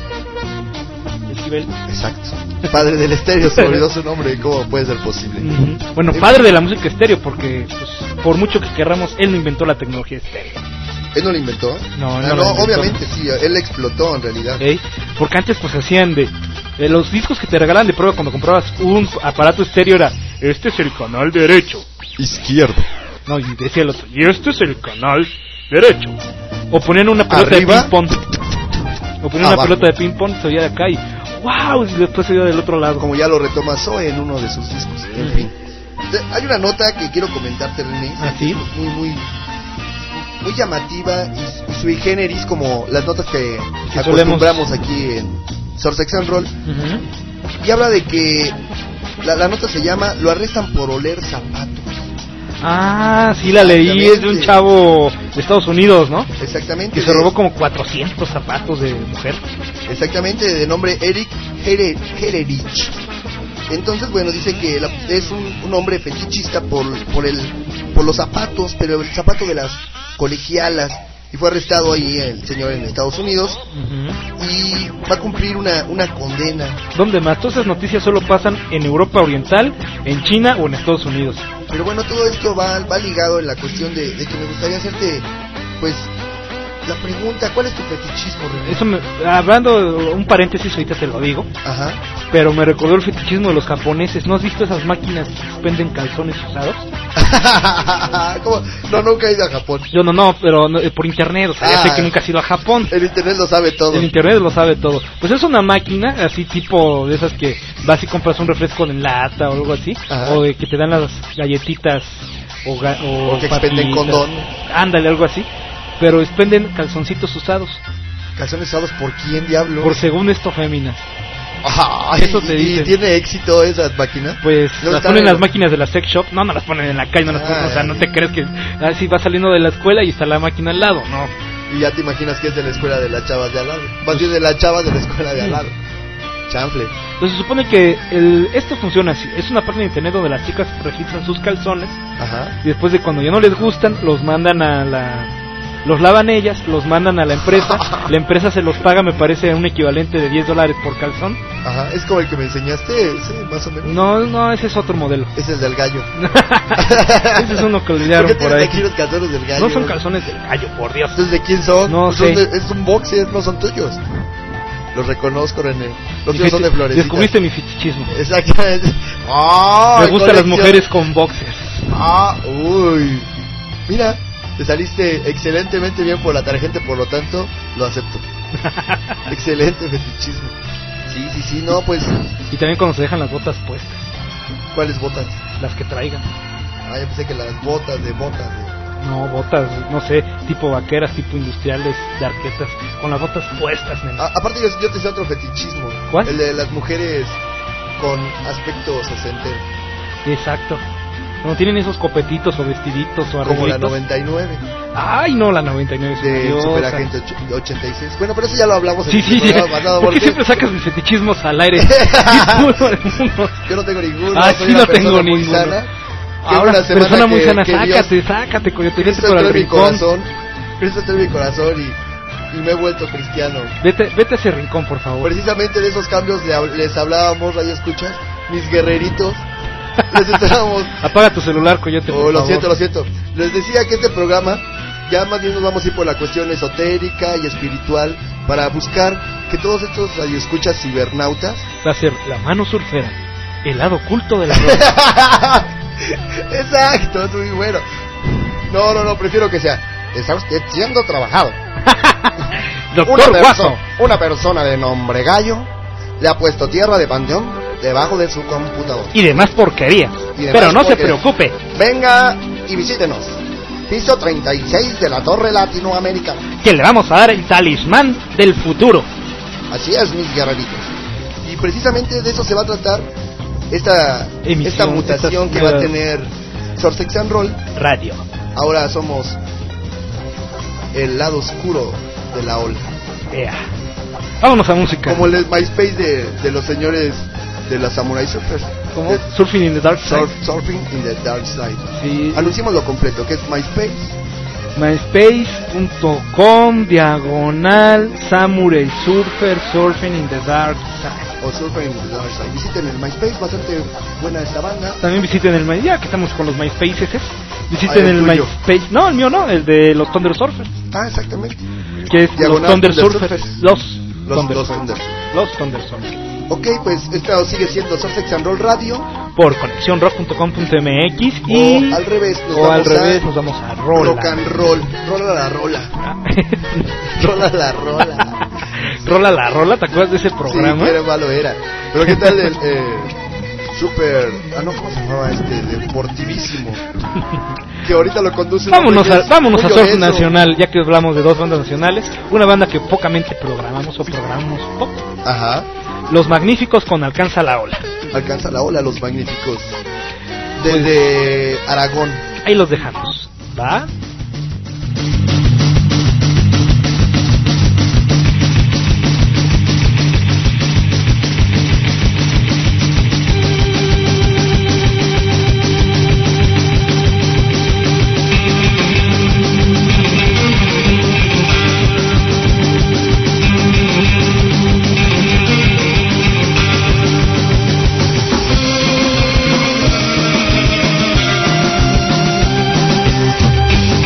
S1: Esquivel.
S2: Exacto. Padre del estéreo, se olvidó su nombre. ¿Cómo puede ser posible?
S1: Bueno, padre de la música estéreo, porque pues, por mucho que querramos, él no inventó la tecnología estéreo.
S2: ¿Él no lo inventó?
S1: No,
S2: obviamente sí, él explotó en realidad.
S1: Porque antes pues hacían de los discos que te regalaban de prueba cuando comprabas un aparato estéreo era, este es el canal derecho.
S2: Izquierdo.
S1: No, y decía el otro, y este es el canal derecho. O ponían una pelota
S2: ¿Arriba?
S1: de ping pong. O ponían una pelota de ping pong, se oía de acá y wow, y después se oía del otro lado.
S2: Como ya lo retoma Zoe en uno de sus discos. En fin. Hay una nota que quiero comentarte, René.
S1: ¿Ah, sí?
S2: Muy llamativa y sui generis, como las notas que acostumbramos aquí en Sursex and Roll. Y habla de que la nota se llama Lo arrestan por oler zapatos.
S1: Ah, sí la leí, es de un chavo de Estados Unidos, ¿no?
S2: Exactamente.
S1: Que se robó como 400 zapatos de mujer.
S2: Exactamente, de nombre Eric Hererich. Entonces, bueno, dice que es un hombre fetichista por los zapatos, pero el zapato de las colegialas. Y fue arrestado ahí el señor en Estados Unidos. Y va a cumplir una condena.
S1: ¿Dónde más? Todas esas noticias solo pasan en Europa Oriental, en China o en Estados Unidos.
S2: Pero bueno, todo esto va ligado en la cuestión de que me gustaría hacerte, pues, la pregunta, ¿cuál es tu fetichismo, René?
S1: Eso hablando, un paréntesis, ahorita te lo digo.
S2: Ajá.
S1: Pero me recordó el fetichismo de los japoneses. ¿No has visto esas máquinas que suspenden calzones usados?
S2: ¿Cómo? No, nunca he ido a Japón.
S1: Yo no, pero por internet, o sea, ya sé que nunca has ido a Japón.
S2: El internet lo sabe todo.
S1: El internet lo sabe todo. Pues es una máquina, así tipo de esas que vas y compras un refresco en lata o algo así.
S2: Ajá.
S1: O de que te dan las galletitas o
S2: que expenden condón.
S1: Ándale, algo así. Pero expenden calzoncitos usados.
S2: ¿Calzones usados por quién, diablo?
S1: Por según esto, féminas.
S2: Ay,
S1: Eso te dicen.
S2: ¿Y tiene éxito esas máquinas?
S1: Pues
S2: ¿No
S1: las
S2: están
S1: ponen en
S2: en
S1: las máquinas de la sex shop. No las ponen en la calle, no las ponen, o sea, no te crees que así vas saliendo de la escuela y está la máquina al lado, no.
S2: Y ya te imaginas que es de la escuela de las chavas de al lado. Más bien de las chavas de la escuela de al lado. Chanfle.
S1: Entonces se supone que esto funciona así. Es una página de internet donde las chicas registran sus calzones.
S2: Ajá.
S1: Y después de cuando ya no les gustan, los mandan los lavan ellas, los mandan a la empresa. La empresa se los paga, me parece, un equivalente de $10 por calzón.
S2: Ajá, es como el que me enseñaste, sí, más o menos.
S1: No, ese es otro modelo.
S2: Es el del gallo.
S1: Ese es uno que olvidaron
S2: ¿Por qué
S1: por ahí.
S2: tienes aquí los calzones del gallo?
S1: No son calzones del gallo, por Dios.
S2: Entonces, ¿de quién son?
S1: No
S2: Pues
S1: sé.
S2: es un boxer, no son tuyos. Los reconozco, René. Los tuyos son de Florecita.
S1: Descubriste mi fetichismo.
S2: Exactamente. ¡Ah!
S1: Me gustan las mujeres con boxers.
S2: ¡Ah! ¡Uy! Mira, te saliste excelentemente bien por la tarjeta, por lo tanto, lo acepto. Excelente fetichismo. Sí, no, pues...
S1: Y también cuando se dejan las botas puestas,
S2: ¿Cuáles botas?
S1: las que traigan.
S2: Ah, yo pensé que las botas.
S1: No, botas, no sé, tipo vaqueras, tipo industriales, de arquetas, con las botas puestas, nena.
S2: Aparte yo te sé otro fetichismo.
S1: ¿Cuál?
S2: El de las mujeres con aspecto sesentero.
S1: Exacto. Cuando tienen esos copetitos o vestiditos o
S2: Como la
S1: arreglitos.
S2: 99
S1: Ay, no, la 99 es
S2: de
S1: odiosa.
S2: Superagente 86. Bueno, pero eso ya lo hablamos en
S1: Sí,
S2: el programa pasado.
S1: ¿Por qué
S2: porque
S1: siempre sacas mis fetichismos al aire? Ninguno.
S2: yo no tengo ninguno.
S1: Ah,
S2: soy
S1: sí,
S2: una
S1: no tengo
S2: persona muy
S1: ninguno.
S2: sana. Que
S1: Ahora,
S2: una semana
S1: persona muy
S2: que-
S1: sana,
S2: que Dios-
S1: sácate, coyote, vete
S2: Cristo
S1: por el
S2: entró en mi
S1: rincón.
S2: corazón. Cristo entró en mi corazón y me he vuelto cristiano.
S1: Vete a ese rincón, por favor.
S2: Precisamente de esos cambios les hablábamos, radio escuchas, mis guerreritos. Les estábamos...
S1: Apaga tu celular, coyote, por
S2: Oh, lo
S1: favor.
S2: siento. Les decía que este programa ya más bien nos vamos a ir por la cuestión esotérica y espiritual para buscar que todos estos radioescuchas cibernautas...
S1: Va a ser la mano surfera, el lado oculto de la ropa.
S2: Exacto, es muy bueno. No, prefiero que sea... Está usted siendo trabajado.
S1: Doctor Guaso.
S2: Una persona de nombre Gallo le ha puesto tierra de panteón debajo de su computador.
S1: Y demás porquería.
S2: Y demás
S1: Pero no se
S2: porquería.
S1: preocupe.
S2: Venga y visítenos. Piso 36 de la Torre Latinoamericana.
S1: Que le vamos a dar el talismán del futuro.
S2: Así es, mis guerreritos. Y precisamente de eso se va a tratar esta
S1: Emisión,
S2: mutación
S1: esta-
S2: que va a tener Sorsex and Roll.
S1: Radio.
S2: Ahora somos el lado oscuro de la ola.
S1: Ea. Vámonos a música.
S2: Como el MySpace de los señores de la Samurai Surfers.
S1: ¿Cómo?
S2: De
S1: Surfing in the Dark Side.
S2: Surfing in the Dark Side.
S1: Sí.
S2: Anunciemos lo completo, que es MySpace.
S1: myspace.com/Samurai Surfer Surfing in the Dark Side.
S2: O Surfing in the Dark Side. Visiten el MySpace, bastante buena esta banda.
S1: También visiten el ya que estamos con los MySpaces. Visiten
S2: Ah, el
S1: el
S2: tuyo.
S1: MySpace. No, el mío no, el de los Thunder Surfers.
S2: Ah, exactamente.
S1: Que es
S2: Diagonal
S1: los Thunder
S2: Thunder
S1: Surfers.
S2: Surfers.
S1: Los
S2: Los
S1: Thunder
S2: Thunder.
S1: Los Thunder Surfers.
S2: Ok, pues esto sigue siendo Sorsex and Roll Radio.
S1: Por conexionrock.com.mx y
S2: O al revés, nos
S1: o al
S2: vamos a
S1: revés nos vamos a rola.
S2: Rock and Roll. Rola la rola. Rola la rola.
S1: Rola la rola, ¿te acuerdas de ese programa?
S2: Sí, qué malo era. Pero qué tal el super... Ah, no, ¿cómo se llamaba este? Deportivísimo. Que ahorita lo conduce...
S1: Vámonos a
S2: muy
S1: Surf
S2: obeso.
S1: Nacional, ya que hablamos de dos bandas nacionales, una banda que pocamente programamos poco.
S2: Ajá.
S1: Los Magníficos con Alcanza la Ola.
S2: Alcanza la ola, los magníficos. Desde Aragón.
S1: Ahí los dejamos. ¿Va?
S3: Thank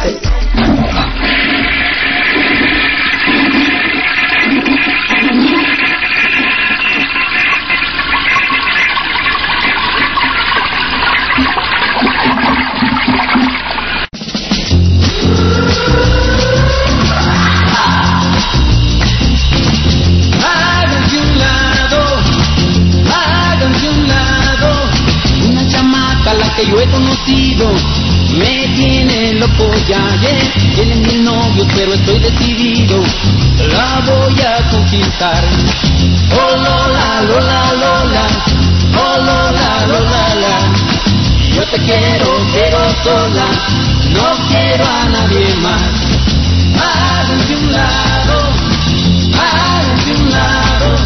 S5: Que yo he conocido me tiene loco ya, tiene mil novios pero estoy decidido, la voy a conquistar. Oh Lola, Lola, Lola, oh Lola, Lola, Lola. Yo te quiero pero sola, no quiero a nadie más. Háganse un lado, háganse un lado,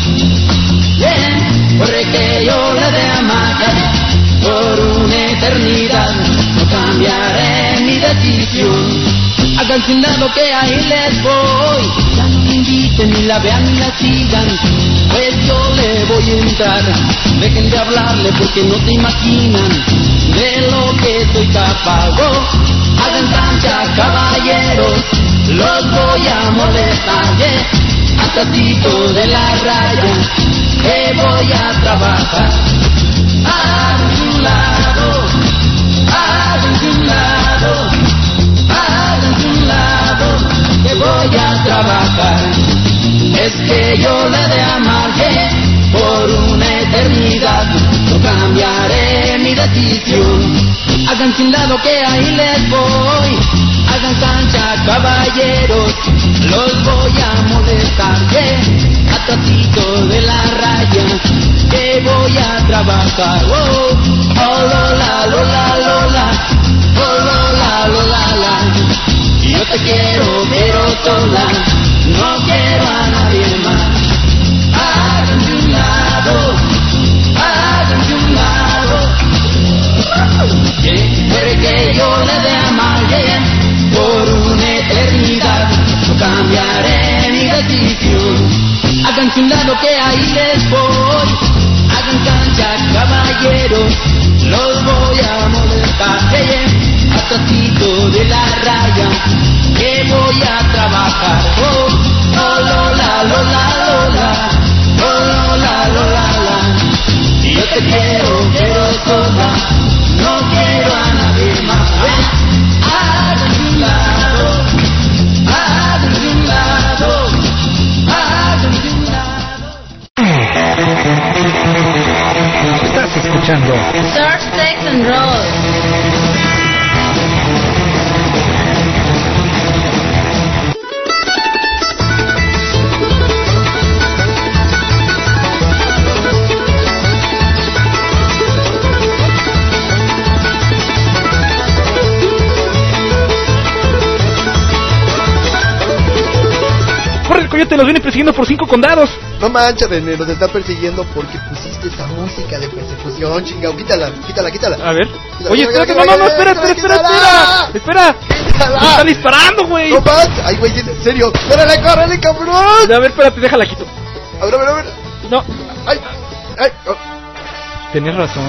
S5: porque yo la de amar por una eternidad, no cambiaré mi decisión. Háganse un lado que ahí les voy, ya no me inviten ni la vean ni la sigan, pues yo le voy a entrar. Dejen de hablarle porque no se imaginan de lo que soy capaz. Hagan cancha, caballeros, los voy a molestar, atrásito de la raya, que voy a trabajar. Háganse un lado, háganse un lado, háganse un lado, que voy a trabajar. Es que yo le de amaré por una eternidad, no cambiaré mi decisión. Háganse un lado que ahí les voy, hagan cancha, caballeros, los voy a molestar, atrásito de la raya, que voy a trabajar. Oh, oh Lola, Lola, Lola, oh Lola, Lola, Lola. Yo te quiero pero sola, no quiero a nadie más. Háganse un lado, háganse un lado, porque yo le de amar por una eternidad, no cambiaré mi decisión. Háganse un lado que ahí les voy, hagan cancha, caballeros, los voy a molestar, atrásito de la raya, que voy a trabajar. Oh, oh Lola, Lola, Lola, oh Lola, Lola, Lola. Yo te quiero pero sola, no quiero a nadie más. Háganse un lado, háganse un lado, háganse un lado.
S1: Estás escuchando
S4: Surf, Sex and Roll.
S1: Coyote los viene persiguiendo por 5 condados.
S2: No manches, René, nos está persiguiendo porque pusiste esa música de persecución, chingado. Quítala, quítala, quítala.
S1: A ver.
S2: Quítala,
S1: Oye,
S2: quítala,
S1: espera,
S2: quítala,
S1: no, espera. Espera.
S2: Quítala.
S1: Me está disparando, güey.
S2: No manches. Ay, güey, en serio. Espérale, córrele, cabrón.
S1: A ver, espérate, déjala quito.
S2: A ver.
S1: No.
S2: Ay. Oh.
S1: Tenés razón.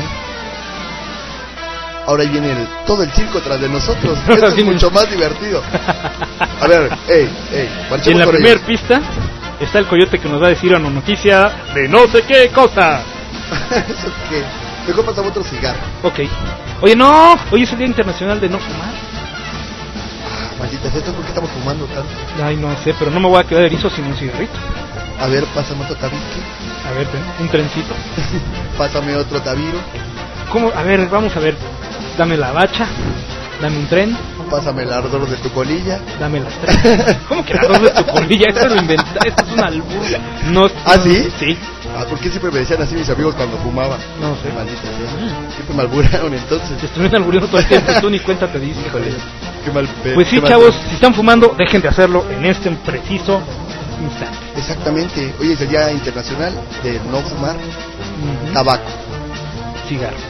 S2: Ahora viene todo el circo tras de nosotros. Esto es mucho más divertido. A ver,
S1: Y en la primera pista está el coyote que nos va a decir una noticia de no sé qué cosa.
S2: ¿Eso qué? Mejor pasamos otro cigarro.
S1: Ok. Oye, no. Hoy es el Día Internacional de no fumar.
S2: Maldita sea, ¿por qué estamos fumando tanto?
S1: Ay, no sé, pero no me voy a quedar erizo sin un cigarrito.
S2: A ver, pásame otro tabique.
S1: A ver, un trencito.
S2: Pásame otro tabiro.
S1: ¿Cómo? A ver, vamos a ver. Dame la bacha, dame un tren.
S2: Pásame el ardor de tu colilla.
S1: Dame las tres. ¿Cómo que el ardor de tu colilla? Esto lo inventaste, esto es una albur. No,
S2: ¿Ah,
S1: no,
S2: sí?
S1: Sí.
S2: ¿Por qué siempre me decían así mis amigos cuando fumaba?
S1: No sé.
S2: Maldita sea. Siempre me alburaron entonces.
S1: Te estuvieron alburiendo todo el tiempo, tú ni cuenta te diste.
S2: Híjole, qué mal pedo.
S1: Pues sí, chavos, si están fumando, dejen de hacerlo en este preciso instante.
S2: Exactamente. Hoy es el Día Internacional de no fumar tabaco.
S1: Cigarro.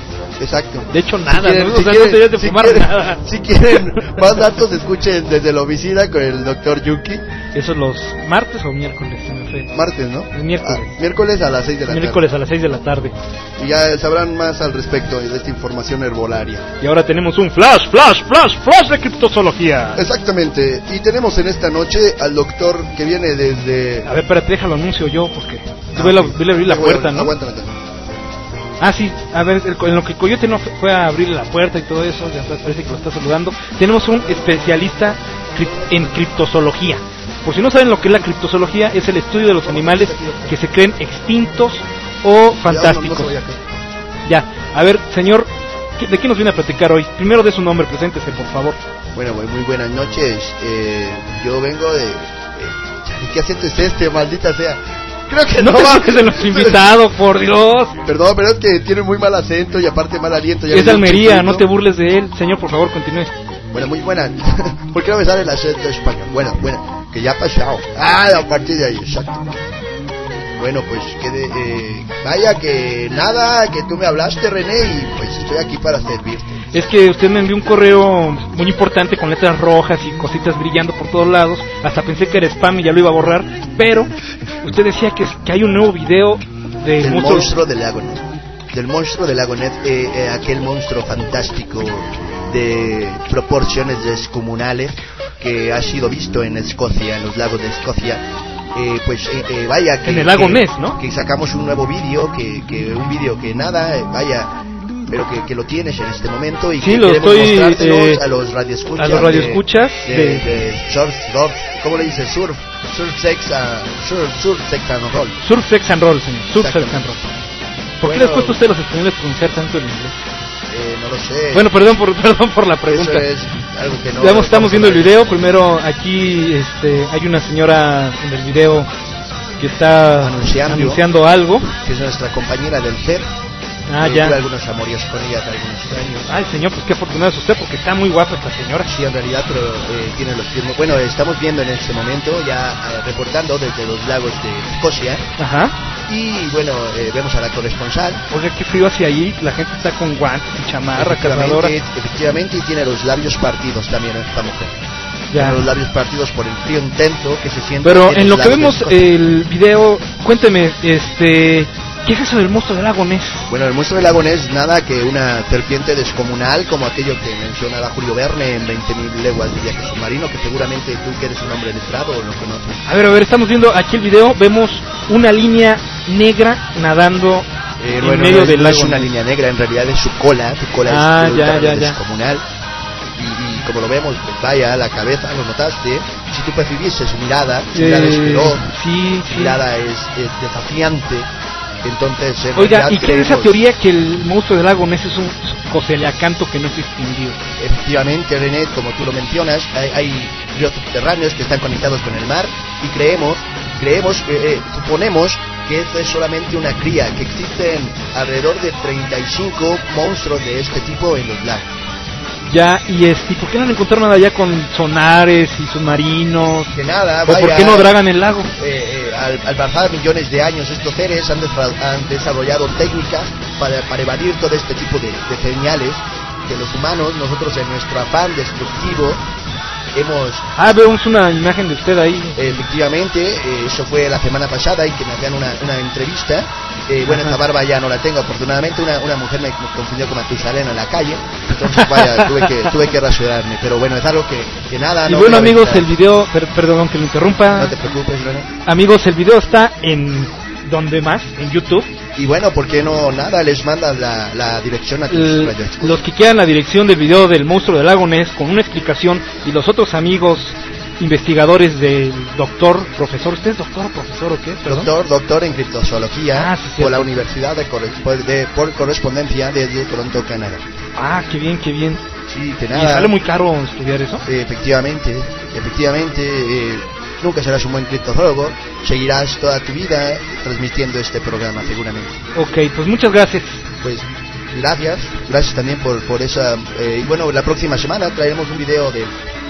S2: Exacto.
S1: De hecho, nada,
S2: quieren,
S1: ¿no? O sea, no te debes de fumar nada.
S2: Si quieren más datos, escuchen desde la oficina con el doctor Yuki.
S1: ¿Eso es los martes o miércoles? Se me fue.
S2: Martes, ¿no?
S1: El miércoles.
S2: Miércoles a las 6 de la
S1: Miércoles a las 6 de la tarde.
S2: Y ya sabrán más al respecto de esta información herbolaria.
S1: Y ahora tenemos un flash de criptozoología.
S2: Exactamente. Y tenemos en esta noche al doctor que viene desde...
S1: A ver, espérate, déjalo anuncio yo, porque... Voy a abrir la puerta, ¿no?
S2: Aguántame.
S1: Ah, sí, a ver, en lo que Coyote no fue a abrir la puerta y todo eso, ya parece que lo está saludando. Tenemos un especialista en criptozoología. Por si no saben lo que es la criptozoología, es el estudio de los animales que se creen extintos o fantásticos. Ya, a ver, señor, ¿de qué nos viene a platicar hoy? Primero de su nombre, preséntese, por favor.
S2: Bueno, muy buenas noches. Yo vengo de... ¿Qué acento es este, maldita sea? Creo que
S1: no es de los invitados, por Dios.
S2: Perdón, pero es que tiene muy mal acento y aparte mal aliento. Ya
S1: es de Almería, no te burles de él. Señor, por favor, continúe.
S2: Bueno, muy buena. ¿Por qué no me sale el acento español? Bueno, que ya ha pasado. A partir de ahí, exacto. Bueno, pues vaya que nada, que tú me hablaste, René, y pues estoy aquí para servirte.
S1: Es que usted me envió un correo muy importante con letras rojas y cositas brillando por todos lados. Hasta pensé que era spam y ya lo iba a borrar. Pero usted decía que hay un nuevo video
S2: del monstruo del lago Ness. Del monstruo del lago Ness, aquel monstruo fantástico de proporciones descomunales que ha sido visto en Escocia, en los lagos de Escocia. Vaya que...
S1: En el lago Ness, ¿no?
S2: Que sacamos un nuevo vídeo, un vídeo que nada, vaya... pero que lo tienes en este momento y
S1: sí,
S2: que
S1: lo
S2: queremos
S1: estoy
S2: mostrártelo a los radioescuchas.
S1: A los radioescuchas
S2: de surf, ¿cómo le dices? Surf sex and roll.
S1: Surf sex and roll, señor. Surf sex and roll. ¿Por qué les cuesta a ustedes los españoles pronunciar tanto el inglés?
S2: No lo sé.
S1: Bueno, perdón por la pregunta.
S2: Eso es algo que no...
S1: Estamos viendo el video. Primero aquí hay una señora en el video que está anunciando algo.
S2: Que es nuestra compañera del CER.
S1: Ya.
S2: Tuve algunos amoríos con ella hace algunos años.
S1: Ay, señor, pues qué afortunado es usted, porque está muy guapa esta señora.
S2: Sí, en realidad, pero tiene los pies... Bueno, estamos viendo en este momento, ya reportando desde los lagos de Escocia.
S1: Ajá.
S2: Y bueno, vemos a la corresponsal.
S1: Oye, qué frío hacia ahí, la gente está con guantes y chamarra, cargadora.
S2: Efectivamente, y tiene los labios partidos también esta mujer.
S1: Ya.
S2: Tiene los labios partidos por el frío intenso que se siente.
S1: Pero en lo que vemos el video, cuénteme, ¿qué es eso del monstruo del lago Ness?
S2: Bueno, el monstruo del lago Ness nada que una serpiente descomunal como aquello que mencionaba Julio Verne en 20.000 leguas de viaje submarino, que seguramente tú que eres un hombre letrado lo conoces.
S1: A ver, estamos viendo aquí el video, vemos una línea negra nadando en medio del lago.
S2: No es una línea negra, en realidad es su cola es descomunal. Y como lo vemos, pues vaya, la cabeza, lo notaste, si tú percibiste su mirada es feroz, su mirada es desafiante. Entonces,
S1: oiga, ¿y qué es esa teoría que el monstruo del lago Ness es un coceleacanto que no es extinguido?
S2: Efectivamente, René, como tú lo mencionas, hay ríos subterráneos que están conectados con el mar y suponemos que esto es solamente una cría, que existen alrededor de 35 monstruos de este tipo en los lagos.
S1: Ya, ¿y por qué no encontraron nada ya con sonares y submarinos?
S2: Que nada,
S1: ¿O por qué no dragan el lago?
S2: Al pasar millones de años, estos seres han desarrollado técnicas para evadir todo este tipo de señales que los humanos, nosotros en nuestro afán destructivo,
S1: vemos una imagen de usted ahí.
S2: Efectivamente, eso fue la semana pasada y que me hacían una entrevista. Bueno, esta barba ya no la tengo, afortunadamente. Una mujer me confundió con Matusalén en la calle. Entonces, vaya, tuve que rasurarme. Pero bueno, es algo que nada.
S1: Y bueno, amigos, el video, perdón que lo interrumpa.
S2: No te preocupes, René.
S1: Amigos, el video está en... ¿Dónde más? En YouTube.
S2: Y bueno, ¿por qué no? Nada, les mandas la dirección a tus radios.
S1: Los que quieran la dirección del video del monstruo del lago Ness con una explicación, y los otros amigos investigadores del profesor, ¿usted es doctor o profesor o qué? ¿Perdón?
S2: Doctor en criptozoología
S1: por
S2: la Universidad por correspondencia desde Toronto, Canadá.
S1: Qué bien.
S2: Sí, que nada.
S1: ¿Y sale muy caro estudiar eso?
S2: Efectivamente. Nunca serás un buen criptozoólogo, seguirás toda tu vida transmitiendo este programa seguramente.
S1: Ok, pues muchas gracias.
S2: Pues gracias también por esa... y bueno, la próxima semana traeremos un video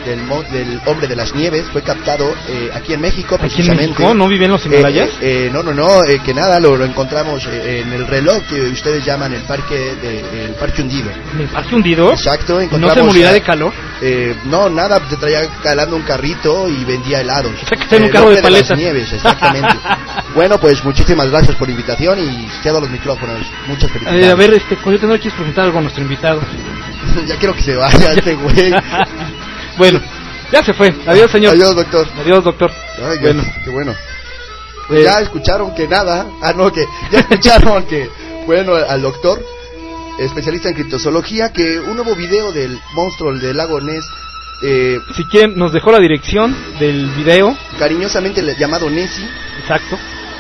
S2: del Hombre de las Nieves fue captado aquí en México,
S1: ¿Aquí en
S2: precisamente.
S1: México? ¿No vive en los Himalayas?
S2: No, que nada, lo encontramos en el reloj que ustedes llaman el parque hundido.
S1: ¿En el parque hundido?
S2: Exacto,
S1: ¿No
S2: encontramos...
S1: se morirá de calor?
S2: No, nada, te traía calando un carrito y vendía helados.
S1: O sea, que está en un carro de paletas.
S2: Las Nieves, exactamente. Bueno, pues muchísimas gracias por la invitación y cedo los micrófonos. Muchas felicidades.
S1: A ver, Coyote, ¿no quieres presentar algo a nuestro invitado?
S2: Ya quiero que se vaya este güey.
S1: Bueno, ya se fue. Adiós, señor.
S2: Adiós, doctor.
S1: Adiós, doctor.
S2: Ay,
S1: bueno.
S2: Qué bueno. Pues ya escucharon que nada. Ya escucharon que, bueno, al doctor, especialista en criptozoología, que un nuevo video del monstruo del lago Ness.
S1: Si quieren, nos dejó la dirección del video.
S2: Cariñosamente llamado Nessie.
S1: Exacto.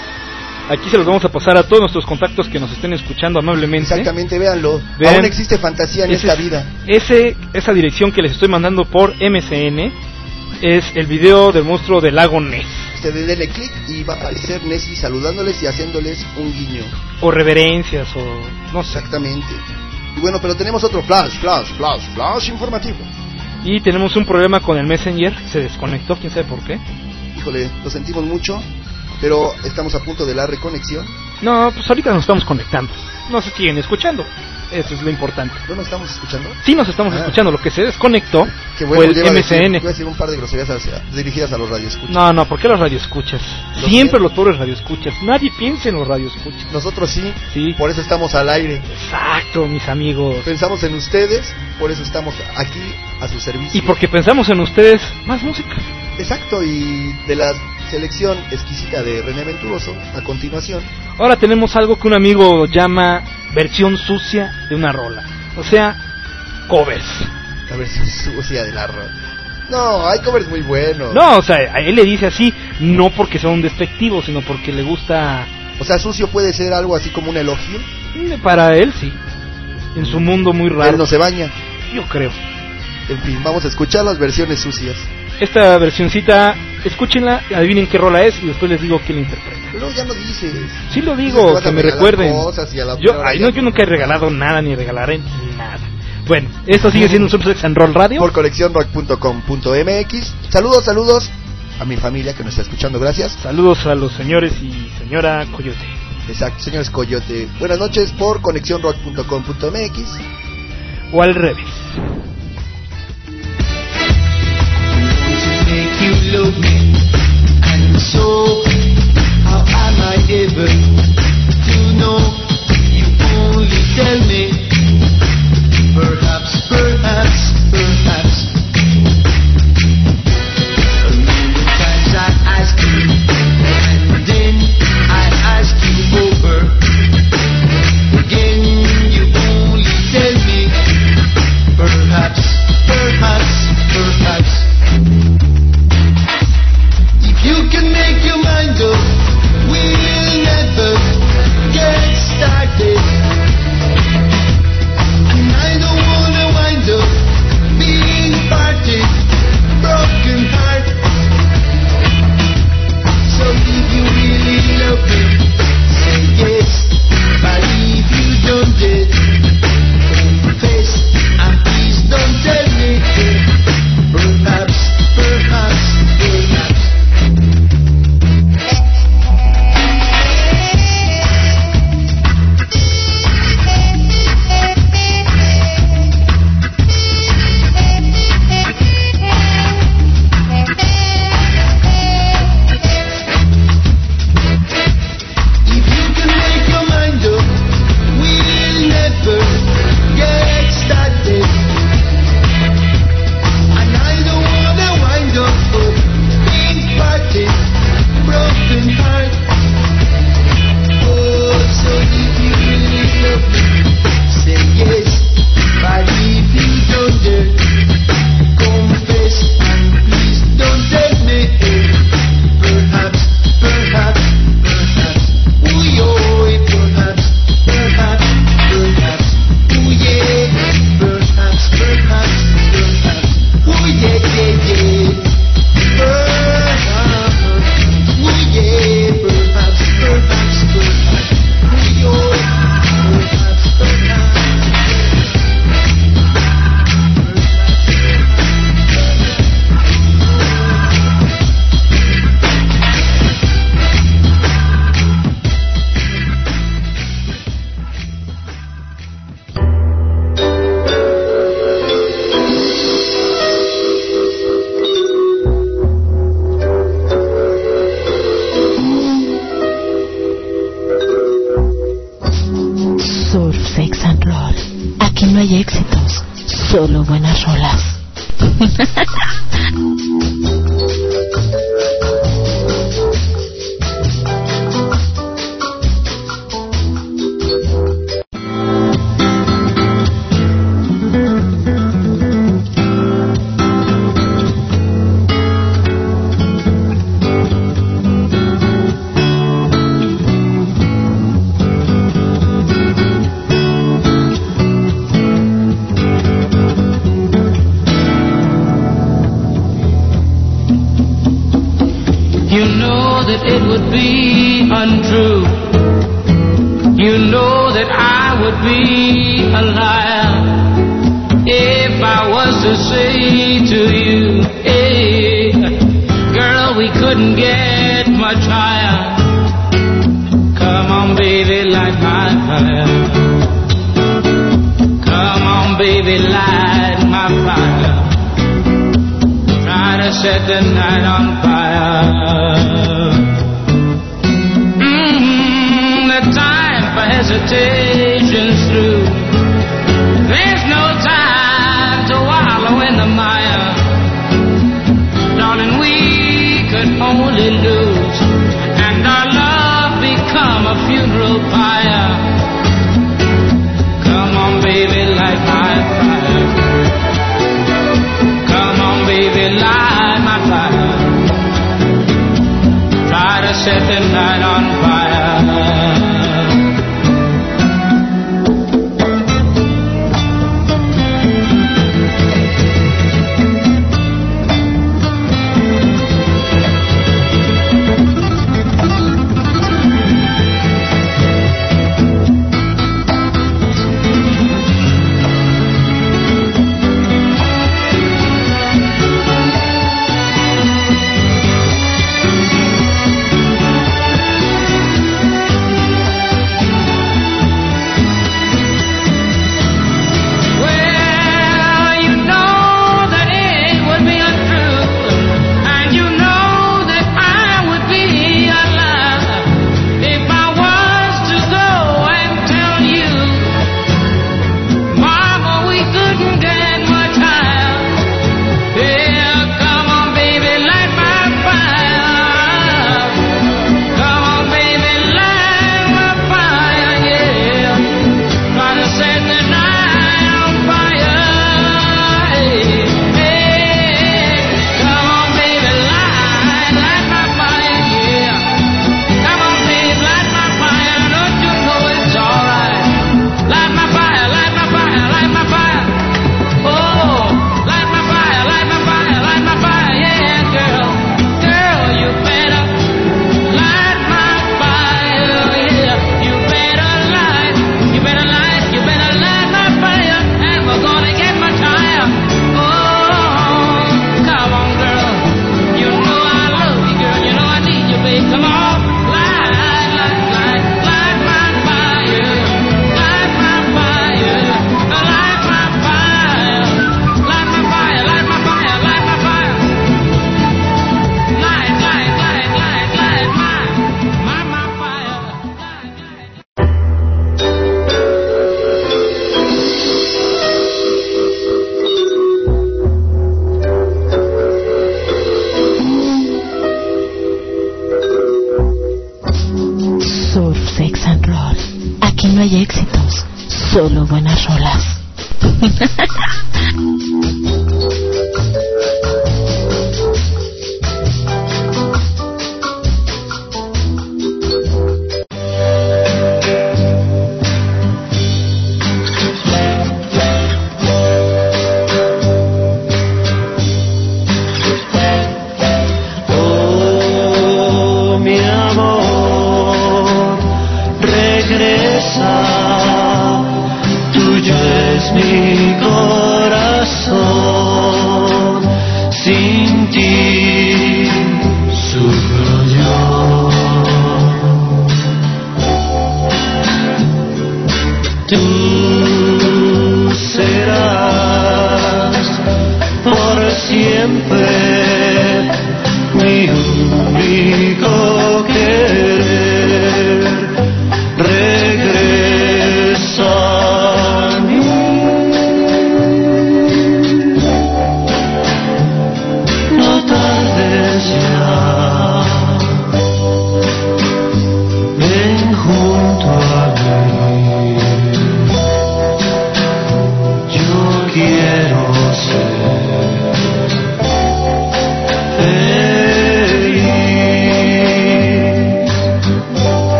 S1: Aquí se los vamos a pasar a todos nuestros contactos que nos estén escuchando amablemente.
S2: Exactamente, véanlo.
S1: Vean,
S2: aún existe fantasía en esta vida.
S1: Esa dirección que les estoy mandando por MSN es el video del monstruo del lago Ness.
S2: Ustedes denle clic y va a aparecer Nessie saludándoles y haciéndoles un guiño.
S1: O reverencias, o no sé.
S2: Exactamente. Y bueno, pero tenemos otro flash informativo.
S1: Y tenemos un problema con el Messenger, se desconectó, quién sabe por qué.
S2: Híjole, lo sentimos mucho, pero estamos a punto de la reconexión.
S1: No, pues ahorita nos estamos conectando. No se siguen escuchando, eso es lo importante.
S2: ¿No nos estamos escuchando?
S1: Sí, nos estamos escuchando, lo que se desconectó
S2: qué bueno,
S1: fue el MSN.
S2: Voy a decir un par de groserías dirigidas a los radioescuchas.
S1: No, ¿por qué los radioescuchas? Siempre los pobres radioescuchas, nadie piensa en los radioescuchas.
S2: Nosotros sí,
S1: sí,
S2: por eso estamos al aire.
S1: Exacto, mis amigos.
S2: Pensamos en ustedes, por eso estamos aquí a su servicio.
S1: Y porque pensamos en ustedes, más música.
S2: Exacto, y de la selección exquisita de René Venturoso, a continuación.
S1: Ahora tenemos algo que un amigo llama versión sucia de una rola. O sea, covers.
S2: La versión sucia de la rola. No, hay covers muy buenos.
S1: No, o sea, a él le dice así, no porque sea un despectivo, sino porque le gusta...
S2: O sea, sucio puede ser algo así como un elogio.
S1: Para él sí. En su mundo muy raro.
S2: Él no se baña.
S1: Yo creo.
S2: En fin, vamos a escuchar las versiones sucias.
S1: Esta versioncita, escúchenla, adivinen qué rola es y después les digo quién la interpreta.
S2: Pero ya lo dices.
S1: Sí lo digo, que me recuerden. Yo nunca he regalado nada ni regalaré nada. Bueno, esto sigue siendo un Subsex and Roll Radio
S2: por coleccionrock.com.mx. Saludos a mi familia que nos está escuchando, gracias.
S1: Saludos a los señores y señora Coyote.
S2: Exacto, señores Coyote. Buenas noches por coleccionrock.com.mx.
S1: O al revés.
S5: Make you love me, and so how am I able to know? You only tell me, perhaps. A million times I ask you, and then I ask you over again. You only tell me, perhaps.
S6: Solo buenas rolas.
S5: It would be untrue. You know that I would be a liar if I was to say to you, hey, girl, we couldn't get much higher. Come on, baby, light my fire. Come on, baby, light my fire. Try to set the night on fire. Hesitation's through. There's no time to wallow in the mire. Darling, we could only lose, and our love become a funeral pyre. Come on, baby, light my fire. Come on, baby, light my fire. Try to set the night on fire.
S6: Solo buenas rolas.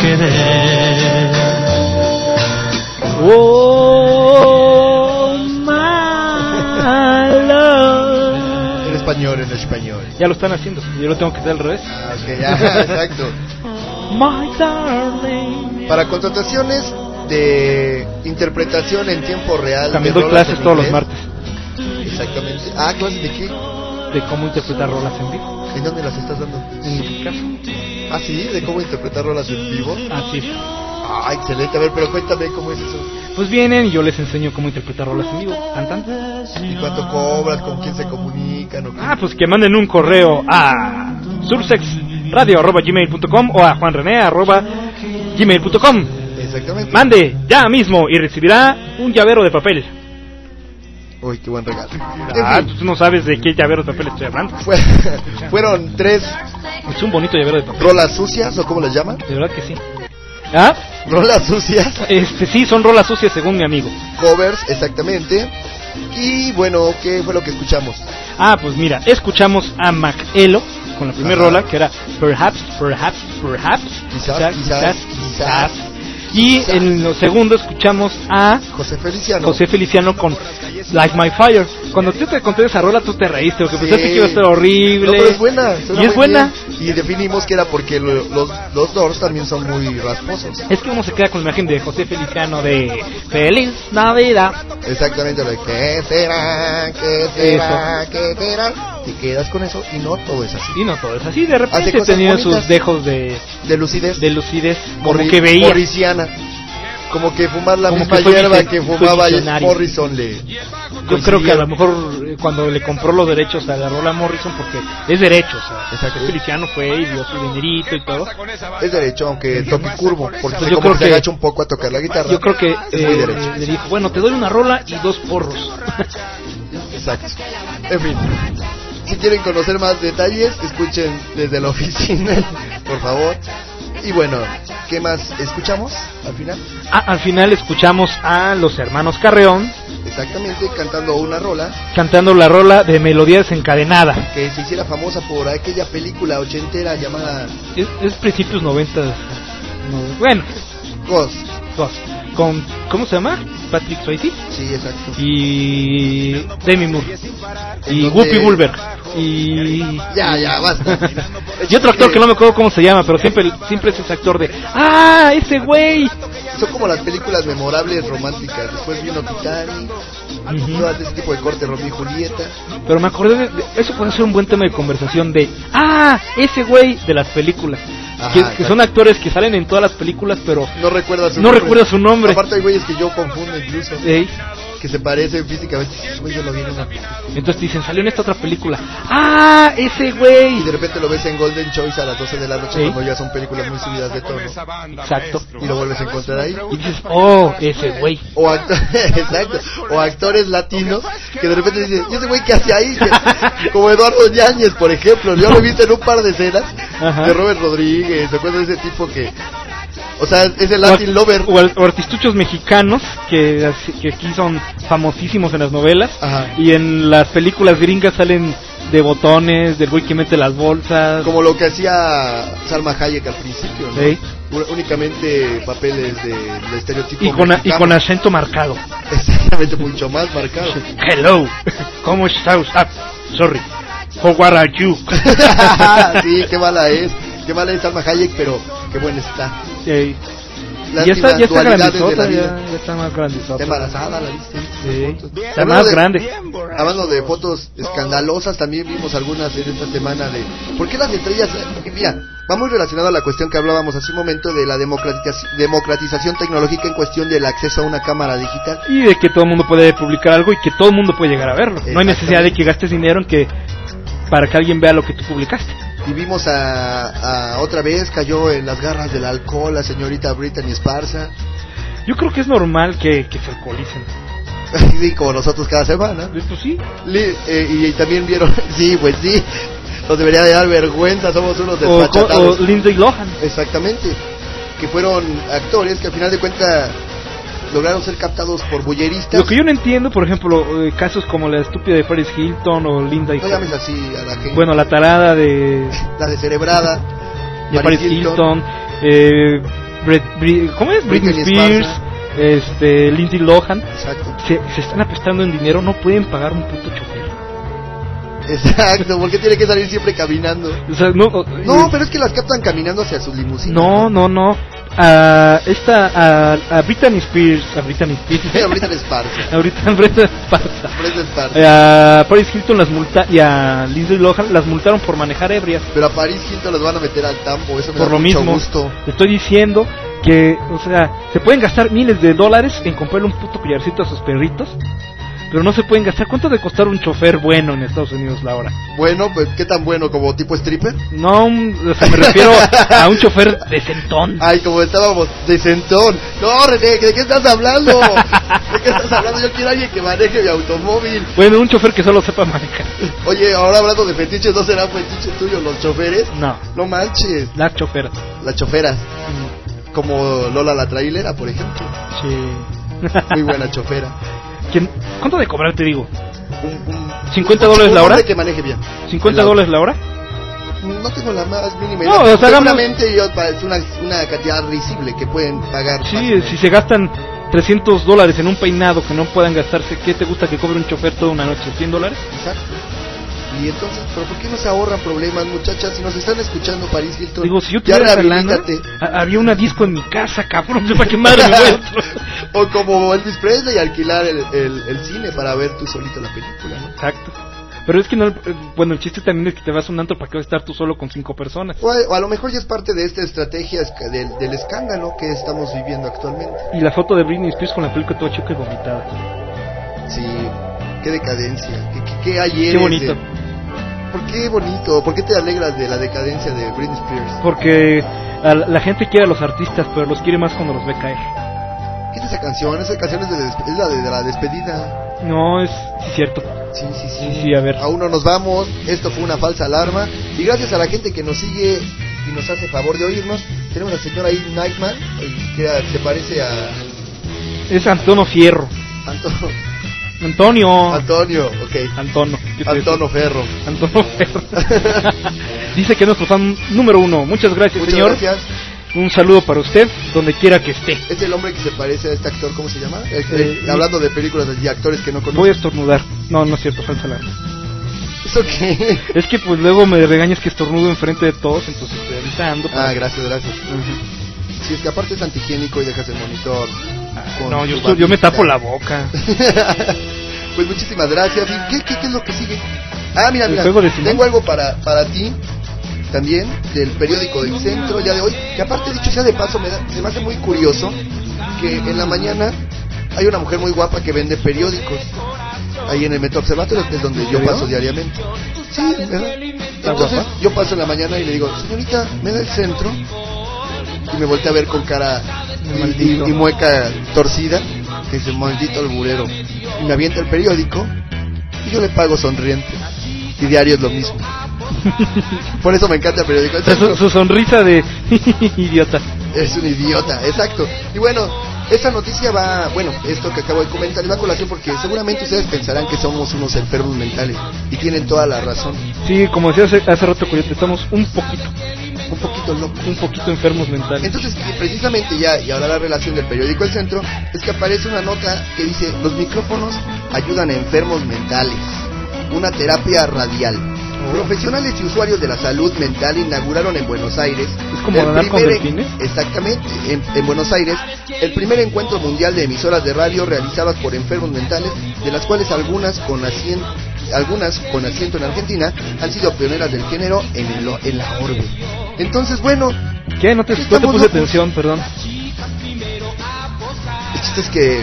S5: querer.
S1: Oh, my love.
S2: En español.
S1: Ya lo están haciendo, yo lo tengo que hacer al revés.
S2: Ah, ok, ya, exacto.
S1: My darling.
S2: Para contrataciones de interpretación en tiempo real.
S1: También
S2: de
S1: doy
S2: rolas
S1: clases
S2: en
S1: todos los
S2: inglés.
S1: martes
S2: Exactamente. Ah, ¿clases de qué?
S1: de cómo interpretar rolas en vivo.
S2: ¿En dónde las estás dando?
S1: En mi casa.
S2: Ah, sí, de cómo interpretar rolas en vivo.
S1: Así es.
S2: Ah, excelente. A ver, pero cuéntame cómo es eso.
S1: Pues vienen y yo les enseño cómo interpretar rolas en vivo. Cantan.
S2: ¿Y cuánto cobras? ¿Con quién se comunican? ¿O qué?
S1: Ah, pues que manden un correo a sursexradio@gmail.com o a juanrene@gmail.com.
S2: Exactamente.
S1: Mande ya mismo y recibirá un llavero de papel.
S2: Uy, qué buen regalo.
S1: Ah,
S2: En fin,
S1: tú no sabes de qué llavero de papel estoy hablando.
S2: fueron 3
S1: Es un bonito llavero de papel.
S2: rolas sucias, ¿o cómo las llaman?
S1: De verdad que sí. ¿Ah?
S2: Rolas sucias,
S1: Sí, son rolas sucias según mi amigo.
S2: covers, exactamente. Y bueno, ¿qué fue lo que escuchamos?
S1: Ah, pues mira, escuchamos a Mac-Elo con la primera
S2: Ajá.
S1: rola que era Perhaps.
S2: Quizás.
S1: Y en lo segundo escuchamos a
S2: José Feliciano.
S1: José Feliciano con Like My Fire. Cuando yo te conté esa rola tú te reíste porque
S2: Sí.
S1: pensaste que iba a estar horrible.
S2: No, pero es buena. suena
S1: Y es
S2: muy
S1: buena.
S2: bien. Y definimos que era porque los Doors también son muy rasposos.
S1: Es que uno se queda con la imagen de José Feliciano de Feliz Navidad.
S2: Exactamente, lo de ¿qué será? ¿Qué será? ¿Qué será? Te quedas con eso y no todo es así.
S1: Y no todo es así, de
S2: Hace
S1: repente
S2: cosas
S1: tenía
S2: bonitas.
S1: sus dejos de
S2: De lucidez.
S1: lucidez, como que veía.
S2: Morrisiana. Como que fumar la
S1: Como
S2: misma
S1: que soy
S2: hierba
S1: vision-
S2: que
S1: soy
S2: fumaba
S1: visionario.
S2: Morrison le.
S1: Yo creo que a lo mejor cuando le compró los derechos a la rola Morrison, porque es derecho, o sea,
S2: Exacto.
S1: Feliciano fue y dio su dinerito y todo.
S2: Es derecho, aunque toque curvo. Porque
S1: Pues yo
S2: como
S1: creo
S2: se
S1: que-
S2: agacha un poco a tocar la guitarra.
S1: Yo creo que
S2: es muy derecho.
S1: le dijo, bueno, te doy una rola y 2 porros.
S2: Exacto. En fin. Si quieren conocer más detalles, escuchen desde la oficina, por favor. Y bueno, ¿qué más escuchamos al final?
S1: Al final escuchamos a los hermanos Carreón
S2: Exactamente, cantando una rola
S1: cantando la rola de Melodía Desencadenada.
S2: que se hiciera famosa por aquella película ochentera llamada
S1: Es principios 90. Bueno,
S2: Ghost.
S1: con, ¿cómo se llama? Patrick Swayze
S2: Sí, exacto.
S1: y Demi Moore y
S2: Entonces-
S1: Whoopi Goldberg y
S2: Ya, basta.
S1: y otro actor que no me acuerdo cómo se llama, pero siempre es ese actor de ¡ah, ese güey!
S2: Son como las películas memorables románticas. Después vino Titanic, todas ese tipo de corte, Romeo y Julieta.
S1: Pero me acordé de eso puede ser un buen tema de conversación de ¡ah, ese güey! De las películas.
S2: Ajá,
S1: que
S2: exacto.
S1: son actores que salen en todas las películas, pero
S2: No recuerda su
S1: no
S2: nombre.
S1: recuerda su nombre.
S2: Aparte hay güeyes que yo confundo incluso,
S1: Ey,
S2: que se parecen físicamente. Güey, yo lo vi en una película.
S1: entonces dicen, salió en esta otra película. ¡Ah, ese güey!
S2: Y de repente lo ves en Golden Choice a las 12 de la noche,
S1: Sí.
S2: cuando ya son películas muy subidas de tono.
S1: Exacto.
S2: Y lo vuelves a encontrar ahí.
S1: Y dices, ¡oh, ese güey!
S2: Exacto. O actores latinos que de repente dicen, ¿y ese güey qué hace ahí? Como Eduardo Yáñez, por ejemplo. Yo lo he visto en un par de escenas
S1: Ajá.
S2: de Robert Rodríguez, o cosas de ese tipo que... O sea, es el Latin Lover.
S1: O artistuchos mexicanos que aquí son famosísimos en las novelas.
S2: Ajá.
S1: Y en las películas gringas salen de botones, del güey que mete las bolsas.
S2: Como lo que hacía Salma Hayek al principio, ¿no?
S1: Sí.
S2: Únicamente papeles de estereotipo
S1: Y con
S2: mexicano.
S1: acento marcado.
S2: Exactamente, mucho más marcado.
S1: Hello, ¿cómo está usted? Sorry, how are you?
S2: Sí, qué mala es Salma Hayek, pero qué buena está.
S1: Sí.
S2: Las
S1: Ya está
S2: dualidades de
S1: grandizota,
S2: la vida.
S1: ya está más grandizota.
S2: Está embarazada, ¿la viste?
S1: Sí. Está
S2: Hablando
S1: más
S2: de-
S1: grande.
S2: Hablando de fotos escandalosas, también vimos algunas en esta semana de... ¿Por qué las estrellas? Mira, va muy relacionado a la cuestión que hablábamos hace un momento de la democratización tecnológica en cuestión del acceso a una cámara digital.
S1: Y de que todo el mundo puede publicar algo y que todo el mundo puede llegar a verlo. No hay necesidad de que gastes dinero en que para que alguien vea lo que tú publicaste.
S2: Y vimos a otra vez, cayó en las garras del alcohol la señorita Brittany Esparza.
S1: Yo creo que es normal que se alcoholicen.
S2: Sí, como nosotros cada semana.
S1: Pues sí.
S2: Y también vieron, sí, pues sí, nos debería de dar vergüenza, somos unos
S1: O
S2: desfachatados.
S1: Lindsay Lohan.
S2: Exactamente, que fueron actores que al final de cuentas lograron ser captados por bulleristas.
S1: Lo que yo no entiendo, por ejemplo, casos como la estúpida de Paris Hilton o Lindsay
S2: No llames así a la gente.
S1: Bueno, la tarada de
S2: La descerebrada,
S1: Paris Hilton. ¿Cómo es? Britney Spears, Lindsay Lohan.
S2: Exacto.
S1: Se están apestando en dinero, no pueden pagar un puto chofer.
S2: Exacto, porque tiene que salir siempre caminando.
S1: O sea, no,
S2: pero es que las captan caminando hacia su limusina.
S1: No. A Britney Spears,
S2: A Britney Esparza.
S1: A Paris Hilton y a Lindsay Lohan las multaron por manejar ebrias.
S2: Pero a Paris Hilton las van a meter al tambo, eso me
S1: por
S2: da
S1: lo
S2: mucho
S1: mismo.
S2: gusto.
S1: Te estoy diciendo que, o sea, se pueden gastar miles de dólares en comprarle un puto collarcito a sus perritos, pero no se pueden gastar. ¿Cuánto debe costar un chofer bueno en Estados Unidos la hora?
S2: Bueno, pues, ¿qué tan bueno? ¿Como tipo stripper?
S1: No, o sea, me refiero a un chofer decentón.
S2: Ay, como estábamos, decentón. No, René, ¿de qué estás hablando? ¿De qué estás hablando? Yo quiero a alguien que maneje mi automóvil.
S1: Bueno, un chofer que solo sepa manejar.
S2: Oye, ahora hablando de fetiches, ¿no será fetiche tuyo los choferes?
S1: No.
S2: No manches.
S1: Las choferas.
S2: Las choferas. Como Lola la trailera, por ejemplo.
S1: Sí.
S2: Muy buena chofera.
S1: ¿Cuánto de cobrar te digo?
S2: $50
S1: la hora.
S2: Que maneje bien.
S1: $50 la hora.
S2: No tengo la más mínima.
S1: No, o sea,
S2: seguramente es una cantidad risible que pueden pagar.
S1: Sí, si se gastan $300 en un peinado que no puedan gastarse, ¿qué te gusta que cobre un chofer toda una noche? ¿$100?
S2: Exacto. Y entonces, ¿pero por qué no se ahorran problemas, muchachas? Si nos están escuchando, Paris Hilton,
S1: digo, si yo tuviera esa lana, había una disco en mi casa, cabrón, ¿para qué madre me voy a...
S2: O como Elvis Presley, alquilar el cine para ver tú solito la película, ¿no?
S1: Exacto. Pero es que no, bueno, el chiste también es que te vas a un antro para que vas a estar tú solo con 5 personas.
S2: O a lo mejor ya es parte de esta estrategia del escándalo que estamos viviendo actualmente.
S1: Y la foto de Britney Spears con la película toda chica y vomitada.
S2: Sí, qué decadencia, qué ayer.
S1: Qué bonito.
S2: ¿Por qué bonito? ¿Por qué te alegras de la decadencia de Britney Spears?
S1: Porque la gente quiere a los artistas, pero los quiere más cuando los ve caer.
S2: ¿Qué es esa canción? Esa canción es la de la despedida.
S1: No, es cierto.
S2: Sí,
S1: a ver.
S2: Aún no nos vamos, esto fue una falsa alarma. Y gracias a la gente que nos sigue y nos hace favor de oírnos. Tenemos al señor ahí, Nightman, que se parece a...
S1: Es Antonio Fierro. Antonio,
S2: ok. Antonio Ferro.
S1: Dice que es nuestro fan número 1. Muchas gracias,
S2: Muchas
S1: señor.
S2: Gracias.
S1: Un saludo para usted, donde quiera que esté.
S2: Es el hombre que se parece a este actor, ¿cómo se llama? Hablando de películas y actores que no conozco.
S1: Voy a estornudar. No es cierto, falsa alarma.
S2: ¿Eso qué?
S1: Es que pues luego me regañas que estornudo enfrente de todos, entonces estoy avisando.
S2: Gracias. Si es que aparte es antihigiénico y dejas el monitor.
S1: No, yo me tapo la boca.
S2: Pues muchísimas gracias. ¿Y qué es lo que sigue? Mira, tengo algo para ti también, del periódico del Centro, ya de hoy, que aparte, dicho sea de paso, se me hace muy curioso que en la mañana hay una mujer muy guapa que vende periódicos ahí en el Metro Observatorio, que es donde yo paso diariamente. Sí, ¿verdad? Entonces yo paso en la mañana y le digo, señorita, ¿me da el Centro? Y me voltea a ver con cara y mueca torcida, que dice, maldito alburero. Y me avienta el periódico y yo le pago sonriente. Y diario es lo mismo. Por eso me encanta el periódico.
S1: Su sonrisa de idiota.
S2: Es un idiota, exacto. Y bueno, esta noticia esto que acabo de comentar va a colación porque seguramente ustedes pensarán que somos unos enfermos mentales. Y tienen toda la razón.
S1: Sí, como decía hace rato, Coyote, estamos un poquito
S2: locos,
S1: un poquito enfermos mentales.
S2: Entonces, precisamente y ahora la relación del periódico El Centro es que aparece una nota que dice: los micrófonos ayudan a enfermos mentales, una terapia radial. Profesionales y usuarios de la salud mental inauguraron en Buenos Aires,
S1: ¿es como nadar con delfines?
S2: Exactamente, en Buenos Aires, el primer encuentro mundial de emisoras de radio realizadas por enfermos mentales, de las cuales algunas con asiento en Argentina han sido pioneras del género en la orbe. Entonces, bueno,
S1: ¿qué? No te puse atención, perdón.
S2: El chiste es que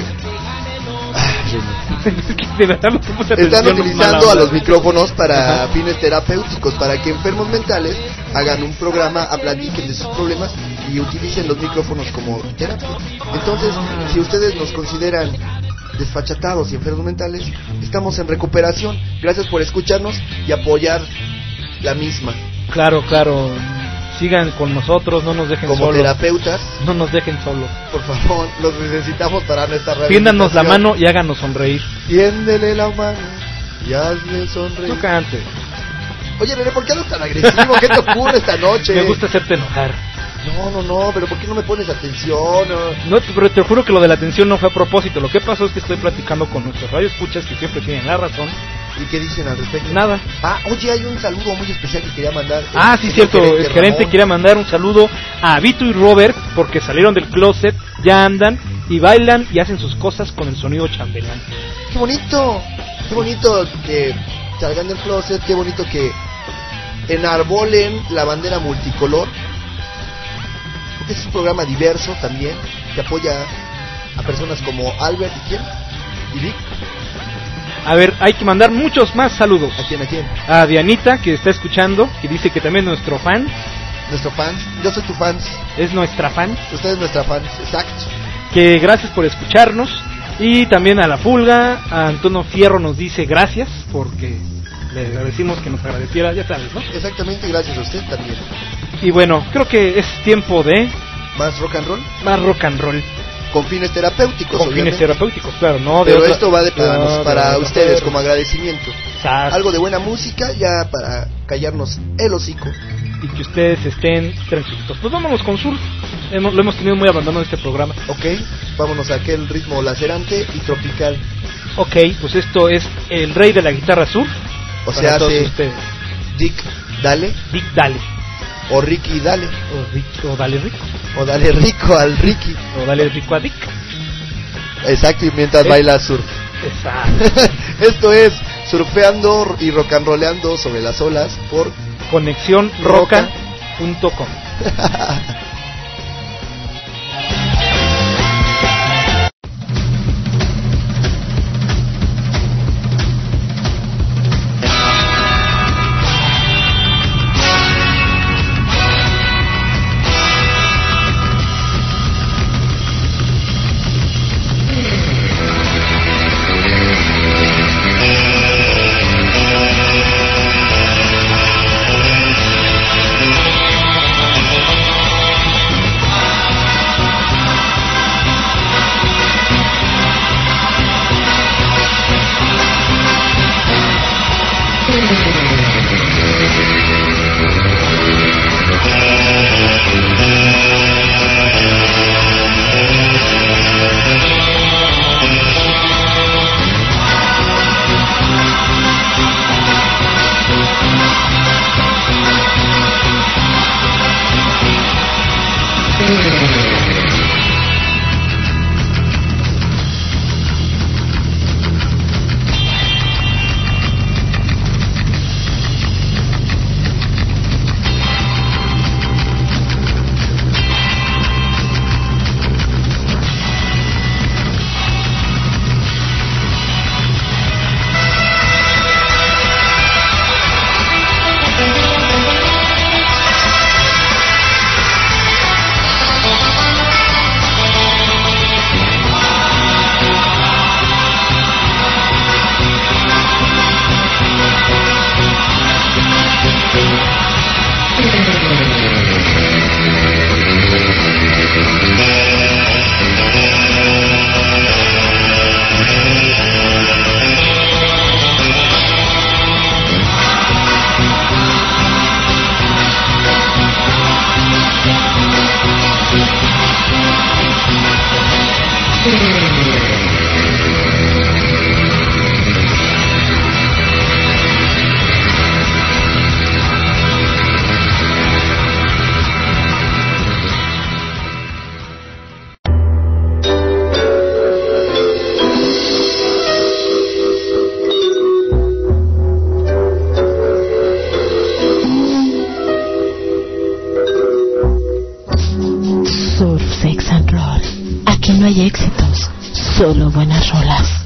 S1: de verdad no te puse atención.
S2: Están utilizando a los micrófonos para fines terapéuticos, para que enfermos mentales hagan un programa, platiquen de sus problemas y utilicen los micrófonos como terapia. Entonces, si ustedes nos consideran desfachatados y enfermos mentales, estamos en recuperación. Gracias por escucharnos y apoyar la misma.
S1: Claro. Sigan con nosotros, no nos dejen solos.
S2: Como terapeutas,
S1: no nos dejen solos.
S2: Por favor, los necesitamos para nuestra rehabilitación.
S1: Tiéndanos la mano y háganos sonreír.
S2: Tiéndele la mano y hazle sonreír.
S1: No cantes.
S2: Oye, René, ¿por qué andas tan agresivo? ¿Qué te ocurre esta noche?
S1: Me gusta hacerte enojar.
S2: No, pero ¿por qué no me pones atención?
S1: No, pero te juro que lo de la atención no fue a propósito. Lo que pasó es que estoy platicando con nuestros radioescuchas que siempre tienen la razón.
S2: ¿Y qué dicen al respecto?
S1: Nada.
S2: Oye, hay un saludo muy especial que quería mandar.
S1: Sí, cierto. El gerente quería mandar un saludo a Vito y Robert porque salieron del closet, ya andan y bailan y hacen sus cosas con el sonido chambelán.
S2: ¡Qué bonito! Qué bonito que salgan del closet, qué bonito que enarbolen la bandera multicolor. Es un programa diverso también, que apoya a personas como Albert y ¿quién? ¿Y Vic?
S1: A ver, hay que mandar muchos más saludos.
S2: ¿A quién?
S1: A Dianita, que está escuchando, que dice que también es nuestro fan.
S2: ¿Nuestro fan? Yo soy tu fan.
S1: Es nuestra fan.
S2: Usted es nuestra fan, exacto.
S1: Que gracias por escucharnos. Y también a La Pulga, a Antonio Fierro nos dice gracias, porque le agradecimos que nos agradeciera, ya sabes, ¿no?
S2: Exactamente, gracias a usted también.
S1: Y bueno, creo que es tiempo de...
S2: ¿Más rock and roll?
S1: Más rock and roll.
S2: Con fines terapéuticos,
S1: Con
S2: obviamente.
S1: fines terapéuticos, claro, no de
S2: Pero
S1: otra...
S2: esto va de planos para ustedes
S1: pero...
S2: como agradecimiento.
S1: Exacto.
S2: Algo de buena música ya para callarnos el hocico.
S1: Y que ustedes estén tranquilos. Pues vámonos con surf. Lo hemos tenido muy abandonado en este programa.
S2: Ok, vámonos a aquel ritmo lacerante y tropical.
S1: Ok, pues esto es el rey de la guitarra surf.
S2: O sea, hace Dick Dale.
S1: Dick Dale.
S2: O Ricky Dale.
S1: O Dale Rico.
S2: O Dale Rico al Ricky.
S1: O Dale Rico a Dick.
S2: Exacto, y mientras baila surf.
S1: Exacto.
S2: Esto es surfeando y rock and rollando sobre las olas por
S1: ConexionRoca.com.
S6: No hay éxitos, solo buenas rolas.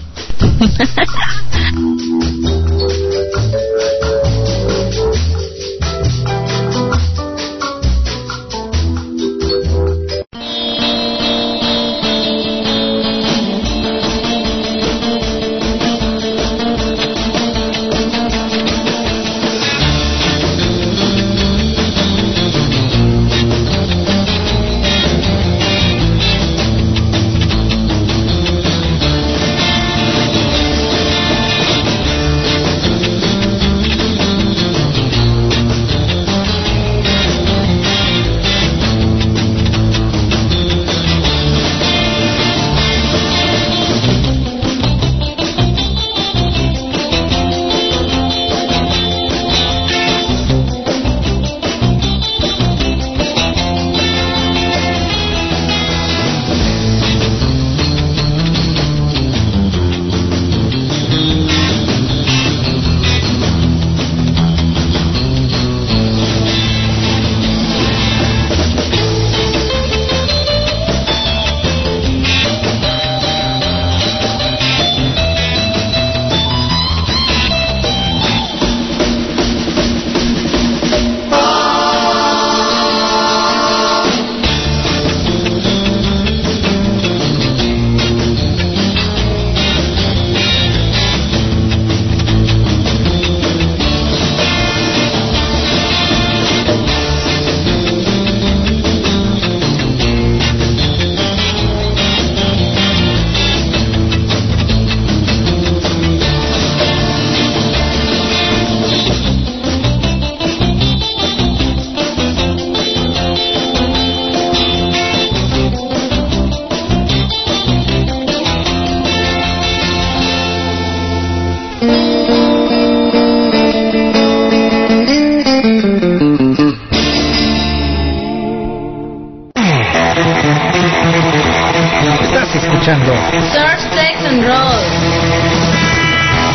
S1: Estás escuchando
S4: Surf, Sex and Roll.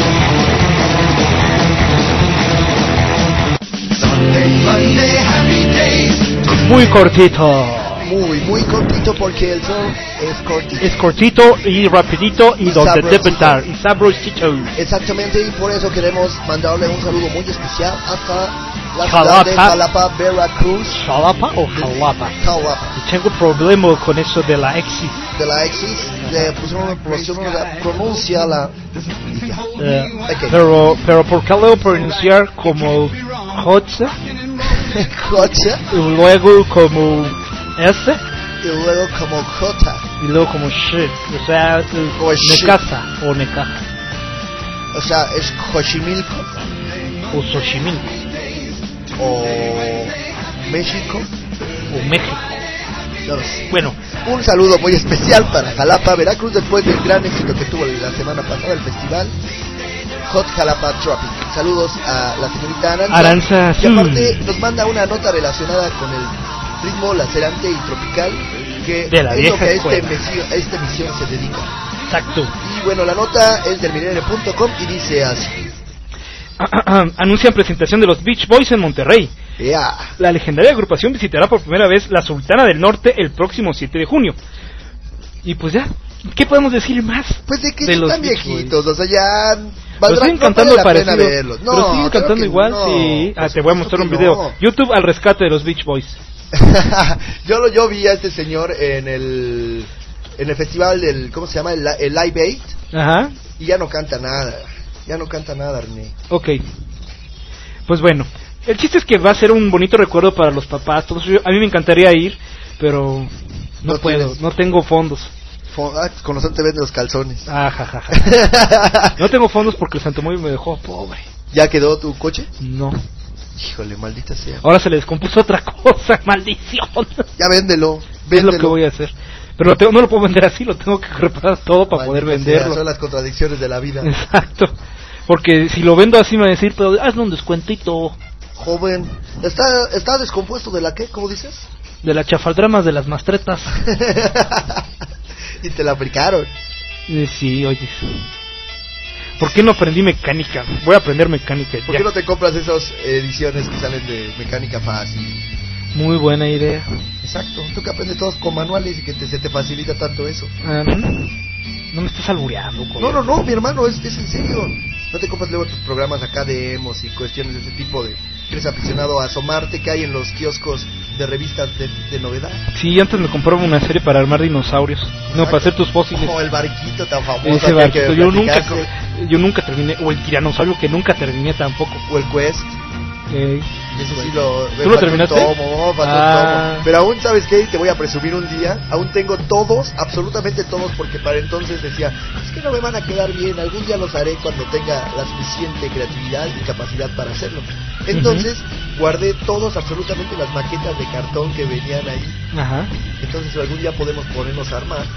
S1: muy cortito.
S2: Muy cortito porque el surf es cortito.
S1: Es cortito y rapidito y donde
S2: sabrosito.
S1: debe estar. Y sabrosito.
S2: Exactamente, y por eso queremos mandarle un saludo muy especial hasta la
S1: Jalapa.
S2: ciudad de Jalapa, Veracruz.
S1: ¿Jalapa o jalapa?
S2: Jalapa,
S1: Tengo problema con eso de la exis.
S2: de la Exis, de pronuncia la... Ok.
S1: Pero ¿por qué lo pronunciar como Hotza
S2: Coche,
S1: y luego como S
S2: y luego como Jota,
S1: y luego como shit? O sea,
S2: O shit.
S1: Necasa o Necaja
S2: o sea, es Xochimilco
S1: o Xochimilco
S2: o México.
S1: o México.
S2: No sé.
S1: Bueno,
S2: Un saludo muy especial para Jalapa, Veracruz, después del gran éxito que tuvo la semana pasada el festival Hot Jalapa Tropic. Saludos a la señorita
S1: Aranza
S2: que
S1: Azul.
S2: aparte nos manda una nota relacionada con el ritmo lacerante y tropical que
S1: De la
S2: es lo
S1: vieja
S2: que
S1: escuela.
S2: esta emisión se dedica.
S1: exacto.
S2: Y bueno, la nota es del milenio.com y dice así.
S1: Anuncian presentación de los Beach Boys en Monterrey.
S2: Ya.
S1: La legendaria agrupación visitará por primera vez la Sultana del Norte el próximo 7 de junio. Y pues ya, ¿qué podemos decir más?
S2: Pues de que
S1: De
S2: ya
S1: los
S2: están
S1: Beach
S2: viejitos, o sea, ya
S1: Pero siguen cantando
S2: no vale la pena
S1: parecido.
S2: verlos.
S1: Pero siguen
S2: claro
S1: cantando
S2: que
S1: igual,
S2: no,
S1: sí.
S2: por
S1: Te voy a mostrar un
S2: supuesto que
S1: video.
S2: no.
S1: YouTube al rescate de los Beach Boys.
S2: yo vi a este señor en el festival del, ¿cómo se llama? El Live Aid,
S1: Ajá,
S2: y ya no canta nada, René.
S1: ok. Pues bueno, el chiste es que va a ser un bonito recuerdo para los papás. Todos. A mí me encantaría ir, pero no
S2: No
S1: puedo,
S2: tienes.
S1: no tengo fondos.
S2: Con razón te venden los calzones.
S1: Ah, jajaja. No tengo fondos porque el Santomóvil me dejó pobre.
S2: ¿Ya quedó tu coche?
S1: No.
S2: Híjole, maldita sea.
S1: Ahora se le descompuso otra cosa, maldición.
S2: Ya véndelo,
S1: Es lo que voy a hacer. Pero no lo puedo vender así, lo tengo que reparar todo para poder
S2: Maldita sea,
S1: venderlo.
S2: son las contradicciones de la vida.
S1: Exacto. Porque si lo vendo así me va a decir, pero hazme un descuentito
S2: Joven, ¿está descompuesto de la qué? ¿Cómo dices?
S1: de las chafaldramas de las mastretas.
S2: Y te la aplicaron.
S1: Sí, oye. ¿Por qué no aprendí mecánica? Voy a aprender mecánica.
S2: ¿Por
S1: ya.
S2: qué no te compras esas ediciones que salen de mecánica fácil?
S1: Muy buena idea.
S2: Exacto, tú que aprendes todos con manuales y que se te facilita tanto eso.
S1: No me estás albureando.
S2: No, mi hermano, es en serio. No te compras luego tus programas acá de emos y cuestiones de ese tipo de... Eres aficionado a asomarte que hay en los kioscos de revistas de novedad.
S1: Sí, antes me compraba una serie para armar dinosaurios. No, para hacer tus fósiles.
S2: Como el barquito tan famoso.
S1: Ese
S2: aquel
S1: barquito,
S2: que platicaste.
S1: yo nunca terminé. O el tiranosaurio que nunca terminé tampoco.
S2: O el Quest.
S1: Eh,
S2: Ese sí lo...
S1: ¿Tú lo terminaste?
S2: Faltó un tomo. Pero aún, ¿sabes qué? Te voy a presumir un día. Aún tengo todos, absolutamente todos, porque para entonces decía, es que no me van a quedar bien, algún día los haré cuando tenga la suficiente creatividad y capacidad para hacerlo. Entonces, guardé todos, absolutamente las maquetas de cartón que venían ahí.
S1: Ajá.
S2: Entonces algún día podemos ponernos a armar.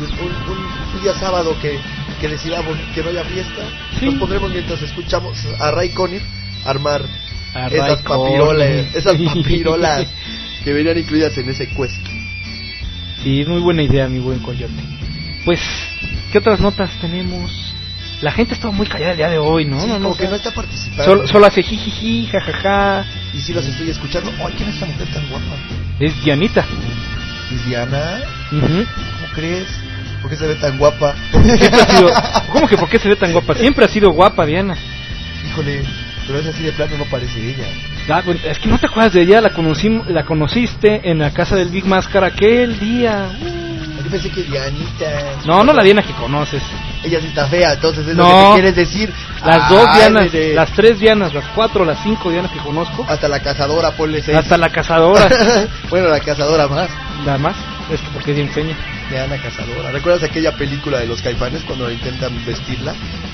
S2: Un día sábado que decidamos que no haya fiesta,
S1: Sí.
S2: nos pondremos mientras escuchamos a Ray Conniff armar
S1: A
S2: esas
S1: Ray
S2: papirolas,
S1: Conniff.
S2: esas papirolas que venían incluidas en ese quest.
S1: Sí, es muy buena idea, mi buen coyote. Pues, ¿qué otras notas tenemos? La gente estaba muy callada el día de hoy, ¿no?
S2: Sí,
S1: no,
S2: como
S1: o
S2: que
S1: sea,
S2: no está participando.
S1: solo hace jijiji, jajaja.
S2: Y si los estoy escuchando, ¡ay, quién es esta mujer tan guapa!
S1: Es Dianita.
S2: ¿Es Diana?
S1: Ujú.
S2: ¿Cómo crees? ¿Por qué se ve tan guapa?
S1: Siempre ha sido... ¿Cómo que por qué se ve tan guapa? Siempre ha sido guapa, Diana.
S2: Híjole, pero es así de plano, no parece ella.
S1: Ah, bueno, es que no te acuerdas de ella, la conociste en la casa del Big Máscara aquel día.
S2: Yo pensé que Dianita.
S1: No la Diana que conoces.
S2: Ella sí está fea, entonces es
S1: No.
S2: lo que me quieres decir.
S1: Las dos
S2: Ay,
S1: Dianas,
S2: nene.
S1: las tres Dianas, las cuatro, las cinco Dianas que conozco.
S2: Hasta la cazadora, ponle 6.
S1: Hasta la cazadora.
S2: Bueno, la cazadora más.
S1: Nada más, es que porque bien enseña.
S2: Diana Cazadora. ¿Recuerdas aquella película de los Caifanes cuando intentan vestirla?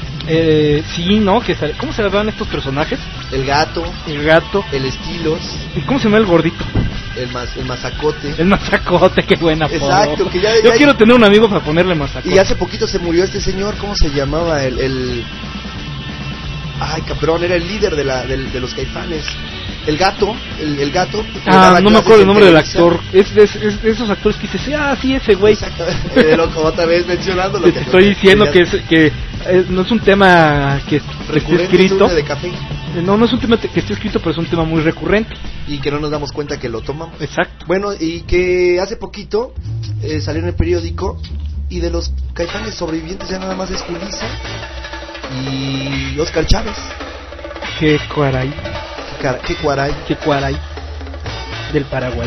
S1: Sí, ¿no? ¿Cómo se llaman estos personajes?
S2: El gato,
S1: El gato.
S2: el estilos,
S1: ¿Y cómo se llama el gordito?
S2: el mazacote.
S1: El mazacote, qué buena foto.
S2: Exacto, que ya-
S1: Yo
S2: ya-
S1: quiero tener un amigo para ponerle mazacote.
S2: Y hace poquito se murió este señor, ¿cómo se llamaba? Ay, cabrón, era el líder de los Caifanes. el gato.
S1: No me acuerdo el nombre del actor. Es de esos actores que dices, sí, ese güey.
S2: Exactamente. Otra vez mencionando lo
S1: te estoy diciendo que no es un tema que esté escrito.
S2: De café.
S1: No es un tema que esté escrito, pero es un tema muy recurrente.
S2: Y que no nos damos cuenta que lo tomamos.
S1: Exacto.
S2: Bueno, y que hace poquito salió en el periódico, y de los Caifanes sobrevivientes ya nada más es Julissa y Oscar Chávez.
S1: Qué cuaray.
S2: Qué cuaray.
S1: Del Paraguay.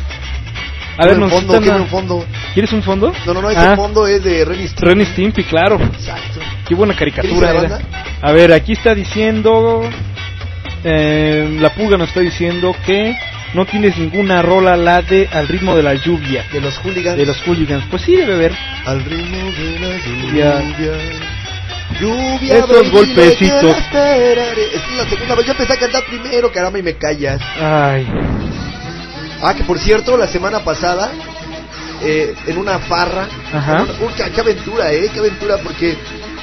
S1: A ver,
S2: un fondo.
S1: ¿Quieres un fondo?
S2: No, ese fondo es de
S1: Ren Stimpy, claro.
S2: Exacto.
S1: Qué buena caricatura era. A ver, aquí está diciendo la Pulga nos está diciendo que no tienes ninguna rola, la de Al ritmo de la lluvia.
S2: De los Hooligans.
S1: Pues sí, debe haber.
S2: Al ritmo de la lluvia.
S1: Esos golpecitos.
S2: Esta es la segunda vez. Yo empecé a cantar primero, caramba, y me callas.
S1: Ay.
S2: Que por cierto, la semana pasada, en una farra.
S1: Ajá.
S2: Qué aventura, porque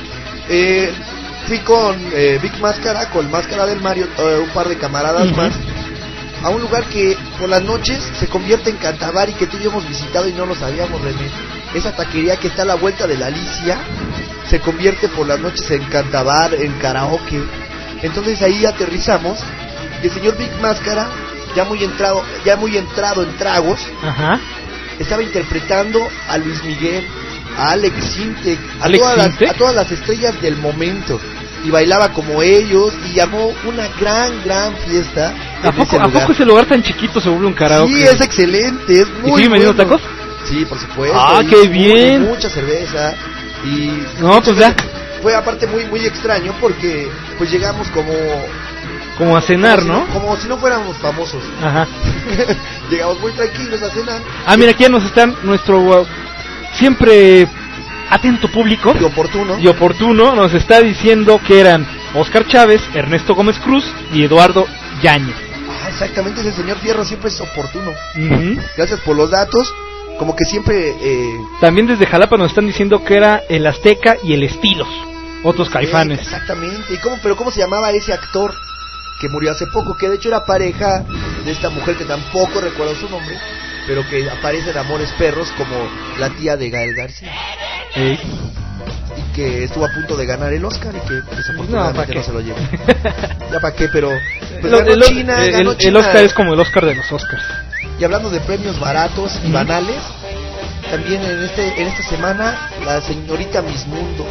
S2: fui con Big Máscara, con Máscara del Mario, un par de camaradas más, a un lugar que por las noches se convierte en Cantabar y que tú y yo hemos visitado y no lo sabíamos, René. Esa taquería que está a la vuelta de la Alicia se convierte por las noches en Cantabar, en karaoke. Entonces ahí aterrizamos y el señor Big Máscara, ya muy entrado en tragos, estaba interpretando a Luis Miguel, a Alex Sintek, a todas las estrellas del momento, y bailaba como ellos, y llamó una gran fiesta.
S1: ¿A poco ese lugar tan chiquito se vuelve un karaoke?
S2: Sí, es excelente, es muy
S1: ¿Y siguen vendiendo tacos?
S2: Sí, por supuesto.
S1: ¡Qué bien!
S2: Mucha cerveza y
S1: no, pues ya
S2: fue aparte muy extraño, porque pues llegamos como
S1: a cenar, ¿no?
S2: Como si no fuéramos famosos.
S1: Ajá.
S2: Llegamos muy tranquilos a cenar.
S1: Mira, aquí ya nos están nuestro siempre atento público
S2: y oportuno
S1: nos está diciendo que eran Oscar Chávez, Ernesto Gómez Cruz y Eduardo Yáñez.
S2: Exactamente, ese señor Fierro siempre es oportuno. Gracias por los datos. Como que siempre
S1: también desde Jalapa nos están diciendo que era el Azteca y el Estilos, otros Caifanes.
S2: Exactamente. ¿Cómo se llamaba ese actor que murió hace poco? Que de hecho era pareja de esta mujer que tampoco recuerdo su nombre, pero que aparece en Amores Perros como la tía de Gael García. Y que estuvo a punto de ganar el Oscar y que desafortunadamente no se lo llevó. Ya para qué, pero pues ganó China.
S1: El Oscar es como el Oscar de los Oscars.
S2: Y hablando de premios baratos y banales, también en esta semana la señorita Miss Mundo.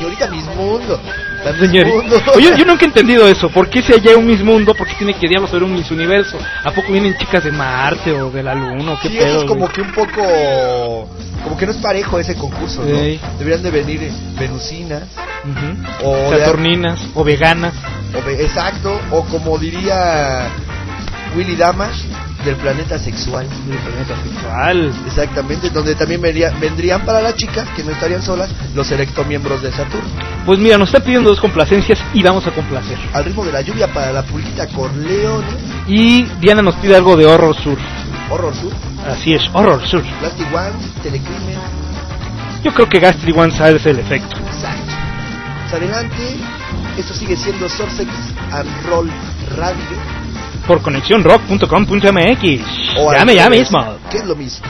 S1: Oye, yo nunca he entendido eso. ¿Por qué si allá hay un Miss Mundo? ¿Por qué tiene que diablos haber un Miss Universo? ¿A poco vienen chicas de Marte o de la Luna? ¿Qué pedo?
S2: Eso es como que un poco, como que no es parejo ese concurso, ¿no? Deberían de venir venusinas,
S1: o saturninas, o veganas.
S2: Exacto, o como diría Willy Damas, del planeta sexual. Exactamente, donde también vendrían para las chicas que no estarían solas los electromiembros de Saturno.
S1: Pues mira, nos está pidiendo 2 complacencias y vamos a complacer.
S2: Al ritmo de la lluvia para la Pulguita Corleone.
S1: Y Diana nos pide algo de Horror Sur.
S2: ¿Horror Sur?
S1: Así es, Horror Sur.
S2: Plastic One, Telecrimen.
S1: Yo creo que Gastry One es el efecto.
S2: Exacto. Pues adelante, esto sigue siendo Sorcex and Roll Radio.
S1: Por conexiónrock.com.mx. Ya mismo.
S2: ¿Qué es lo mismo?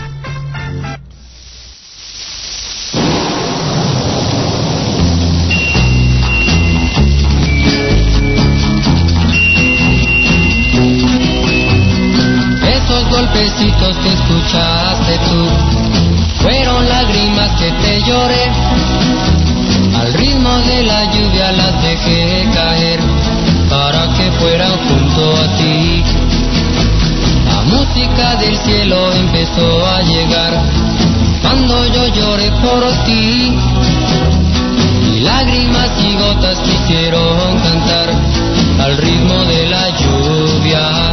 S5: Esos golpecitos que escuchaste tú fueron lágrimas que te lloré. Al ritmo de la lluvia las dejé caer para que fueran junto a ti. La música del cielo empezó a llegar cuando yo lloré por ti. Y lágrimas y gotas quisieron cantar al ritmo de la lluvia.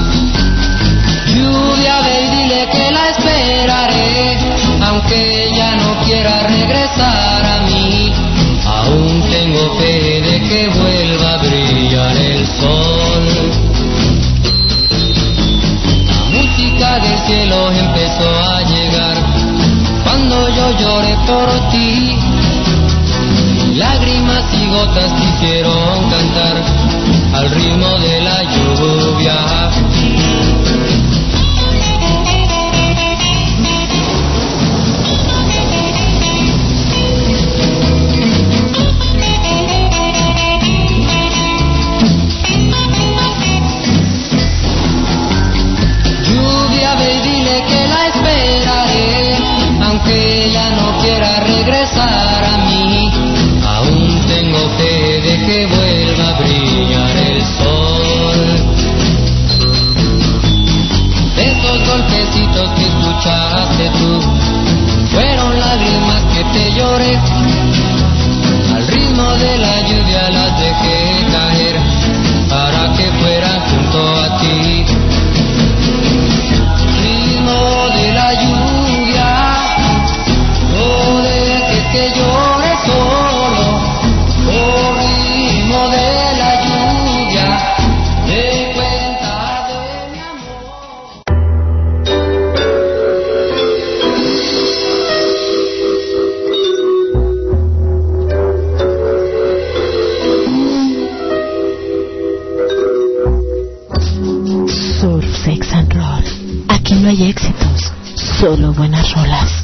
S5: Lluvia, ve y dile que la esperaré, aunque ella no quiera regresar a mí. Aún tengo fe de que vuelva a brillar el sol. La música del cielo empezó a llegar cuando yo lloré por ti. Lágrimas y gotas quisieron cantar al ritmo de la lluvia. Lluvia, ve y dile que la esperaré, aunque ella no quiera regresar a mí. Aún tengo fe de que vuelva a brillar el sol. Esos golpecitos que escuchaste tú fueron lágrimas que te lloré. Al ritmo de la lluvia las dejé caer para que fueran junto a ti. Ritmo de la lluvia, no dejes que llore solo. Oh, ritmo de la lluvia, de cuenta de mi amor.
S6: Surf, sex and roll. Aquí no hay éxitos, solo buenas rolas.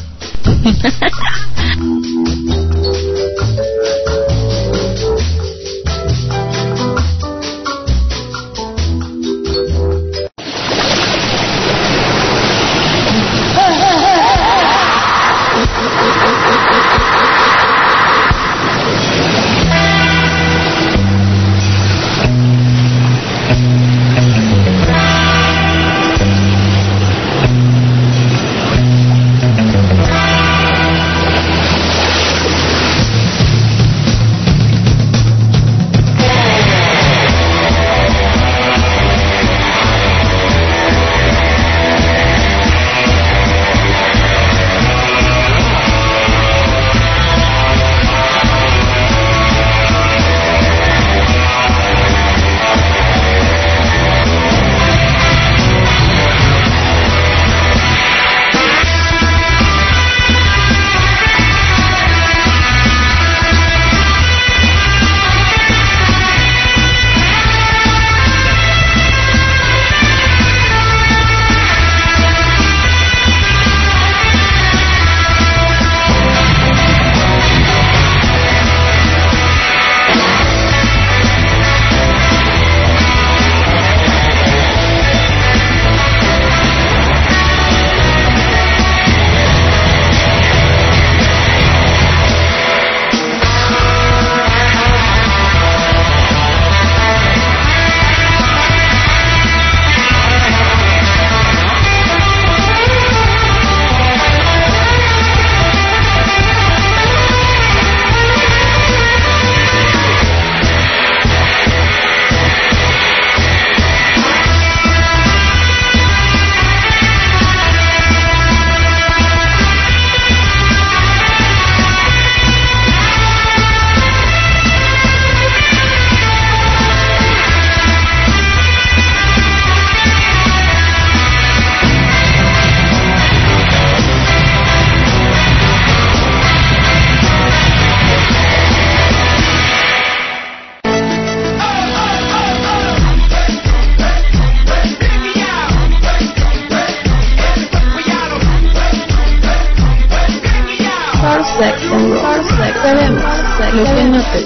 S6: Lo que notes.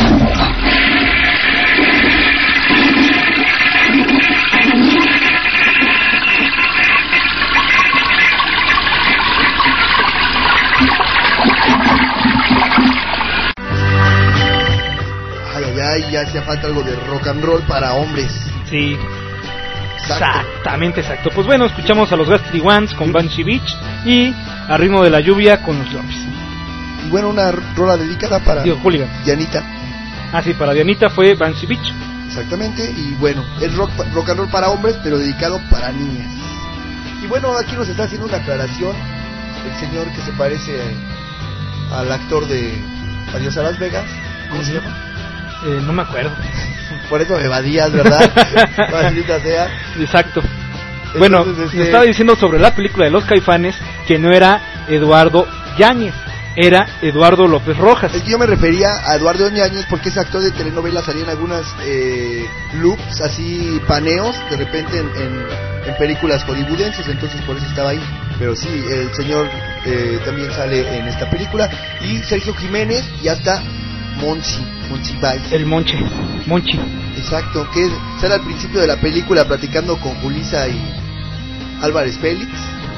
S2: Ya hacía falta algo de rock and roll para hombres.
S1: Sí,
S2: Exacto.
S1: exactamente, exacto. Pues bueno, escuchamos a los Ghastly Ones con Banshee Beach y A Ritmo de la Lluvia con los Zombies.
S2: Y bueno, una rola dedicada para
S1: Digo, Hooligan.
S2: Dianita.
S1: Ah, sí, para Dianita fue Banshee Beach.
S2: Exactamente, y bueno, es rock and roll para hombres, pero dedicado para niñas. Y bueno, aquí nos está haciendo una aclaración el señor que se parece al actor de Adiós a Las Vegas. ¿Cómo se llama?
S1: No me acuerdo.
S2: Por eso evadías, ¿verdad? Maldita sea.
S1: Exacto.
S2: Entonces,
S1: Bueno, me estaba diciendo sobre la película de los Caifanes que no era Eduardo Yáñez, era Eduardo López Rojas.
S2: Es que yo me refería a Eduardo Ñañez porque ese actor de telenovela salía en algunas loops, así paneos, de repente en películas hollywoodenses, entonces por eso estaba ahí. Pero sí, el señor también sale en esta película. Y Sergio Jiménez y hasta Monchi Baez.
S1: El Monchi.
S2: Exacto, que sale al principio de la película platicando con Julissa y Álvarez Félix.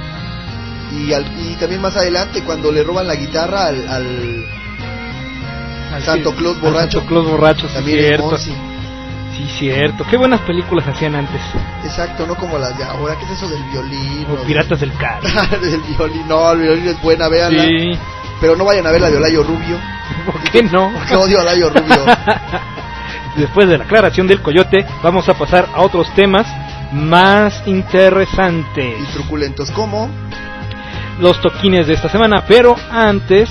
S2: Y también más adelante cuando le roban la guitarra al Santo Claus borracho.
S1: Santo Claus borracho, sí,
S2: también
S1: cierto. Sí, cierto. Qué buenas películas hacían antes.
S2: Exacto, no como las de ahora. ¿Qué es eso del violín?
S1: O Piratas del Caribe.
S2: Del violín, no, el violín es buena, véanla.
S1: Sí.
S2: Pero no vayan a ver la de Olayo Rubio.
S1: ¿Por qué no?
S2: Porque odio a Olayo Rubio.
S1: Después de la aclaración del coyote, vamos a pasar a otros temas más interesantes.
S2: Y truculentos como
S1: los toquines de esta semana, pero antes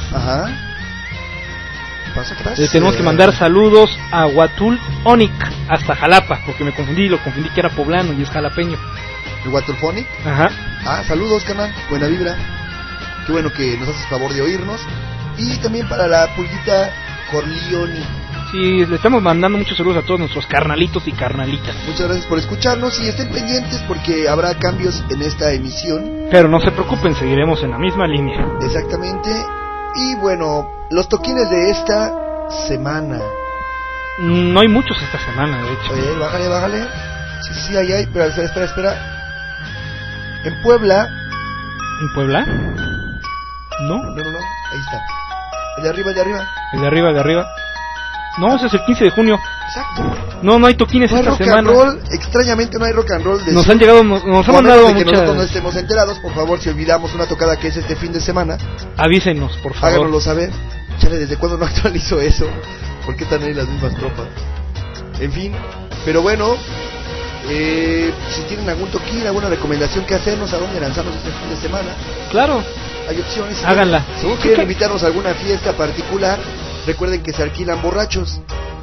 S2: ¿Qué pasa?
S1: Tenemos que mandar saludos a Huatul Onic hasta Jalapa, porque lo confundí que era poblano y es jalapeño.
S2: ¿El Huatulfonic?
S1: Ajá.
S2: Saludos, canal, buena vibra. Qué bueno que nos haces favor de oírnos. Y también para la pulguita Corleone.
S1: Sí, le estamos mandando muchos saludos a todos nuestros carnalitos y carnalitas.
S2: Muchas gracias por escucharnos y estén pendientes porque habrá cambios en esta emisión.
S1: Pero no se preocupen, seguiremos en la misma línea.
S2: Exactamente. Y bueno, los toquines de esta semana.
S1: No hay muchos esta semana, de hecho.
S2: Oye, bájale. Sí, ahí hay. Espera. En Puebla.
S1: ¿En Puebla? ¿No?
S2: No. Ahí está. El de arriba.
S1: El de arriba. No, ese es el 15 de junio.
S2: Exacto.
S1: No hay toquines
S2: no hay
S1: esta
S2: rock
S1: semana.
S2: And roll. Extrañamente no hay rock and roll.
S1: Nos han llegado, nos han mandado
S2: de que
S1: muchas.
S2: nosotros no estemos enterados, por favor, si olvidamos una tocada que es este fin de semana,
S1: avísenos, por favor.
S2: Háganoslo saber. Chale, ¿desde cuándo no actualizo eso? ¿Por qué están ahí las mismas tropas? En fin, pero bueno, si tienen algún toquín, alguna recomendación que hacernos, a dónde lanzarnos este fin de semana,
S1: claro,
S2: hay opciones.
S1: Háganla.
S2: Si quieren invitarnos a alguna fiesta particular, recuerden que se alquilan borrachos.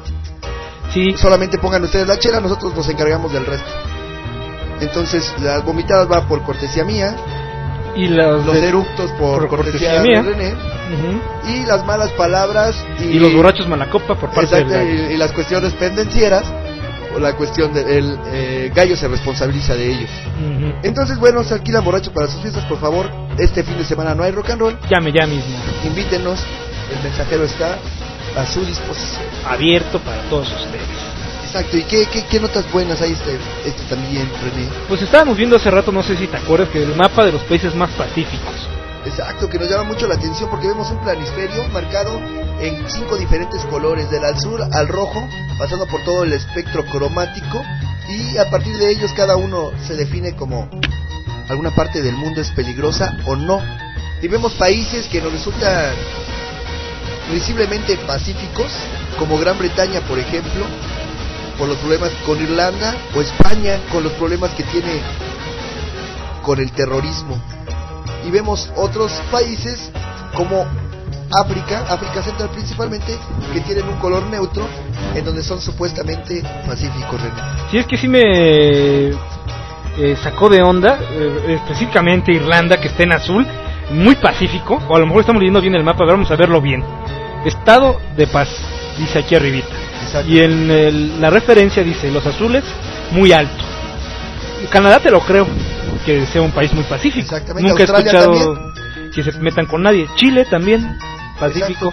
S1: Sí.
S2: Solamente pongan ustedes la chela, nosotros nos encargamos del resto. Entonces, las vomitadas va por cortesía mía.
S1: Y
S2: los eructos por cortesía mía. De René. Y las malas palabras
S1: y los borrachos malacopa por parte
S2: de y las cuestiones pendencieras, o la cuestión del gallo se responsabiliza de ellos. Entonces, bueno, se alquilan borrachos para sus fiestas, por favor. Este fin de semana no hay rock and roll.
S1: Llame ya mismo.
S2: Invítenos, el mensajero está a su disposición.
S1: Abierto para todos ustedes.
S2: Exacto, ¿y qué notas buenas hay este también, René?
S1: Pues estábamos viendo hace rato, no sé si te acuerdas, que el mapa de los países más pacíficos.
S2: Exacto, que nos llama mucho la atención porque vemos un planisferio marcado en 5 diferentes colores, del al sur al rojo, pasando por todo el espectro cromático, y a partir de ellos cada uno se define como alguna parte del mundo es peligrosa o no. Y vemos países que nos resultan visiblemente pacíficos, como Gran Bretaña, por ejemplo, por los problemas con Irlanda, o España con los problemas que tiene con el terrorismo. Y vemos otros países como África Central principalmente, que tienen un color neutro, en donde son supuestamente pacíficos, René.
S1: Sí, es que sí me sacó de onda, específicamente Irlanda, que está en azul, muy pacífico, o a lo mejor estamos leyendo bien el mapa, pero vamos a verlo bien. Estado de paz, dice aquí arribita. Exacto. Y en la referencia dice, los azules, muy alto. Canadá te lo creo, que sea un país muy pacífico.
S2: Exactamente.
S1: Nunca
S2: Australia
S1: he escuchado
S2: también,
S1: que se metan con nadie. Chile también, pacífico.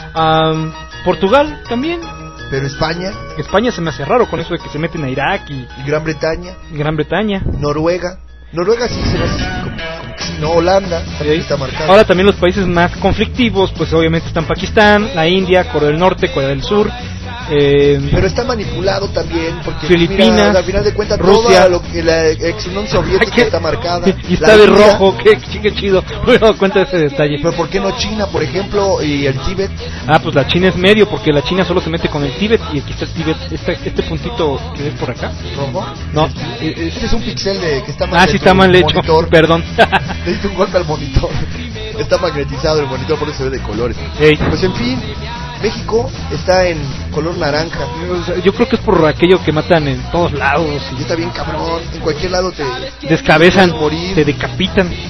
S1: Portugal también.
S2: Pero
S1: España se me hace raro con eso de que se meten a Irak y
S2: Gran Bretaña. Noruega sí se me hace como que no. Holanda también está marcado.
S1: Ahora también los países más conflictivos, pues obviamente están Pakistán, la India, Corea del Norte, Corea del Sur.
S2: Pero está manipulado también porque
S1: Filipinas,
S2: mira, al final de cuentas Rusia, todo lo que la ex Unión Soviética está marcada
S1: y está de rojo, qué chido, no me he dado cuenta de ese detalle.
S2: Pero ¿por qué no China, por ejemplo, y el Tíbet?
S1: Pues la China es medio, porque la China solo se mete con el Tíbet, y aquí está el Tíbet, este puntito que ves por acá.
S2: ¿Rojo?
S1: No,
S2: este es un pixel que está mal hecho.
S1: Sí está mal hecho, perdón.
S2: Le diste un golpe al monitor. Está magnetizado el monitor, por eso se ve de colores. Pues en fin, México está en color naranja.
S1: Yo creo que es por aquello que matan en todos lados.
S2: Y está bien cabrón, en cualquier lado te
S1: descabezan, te decapitan.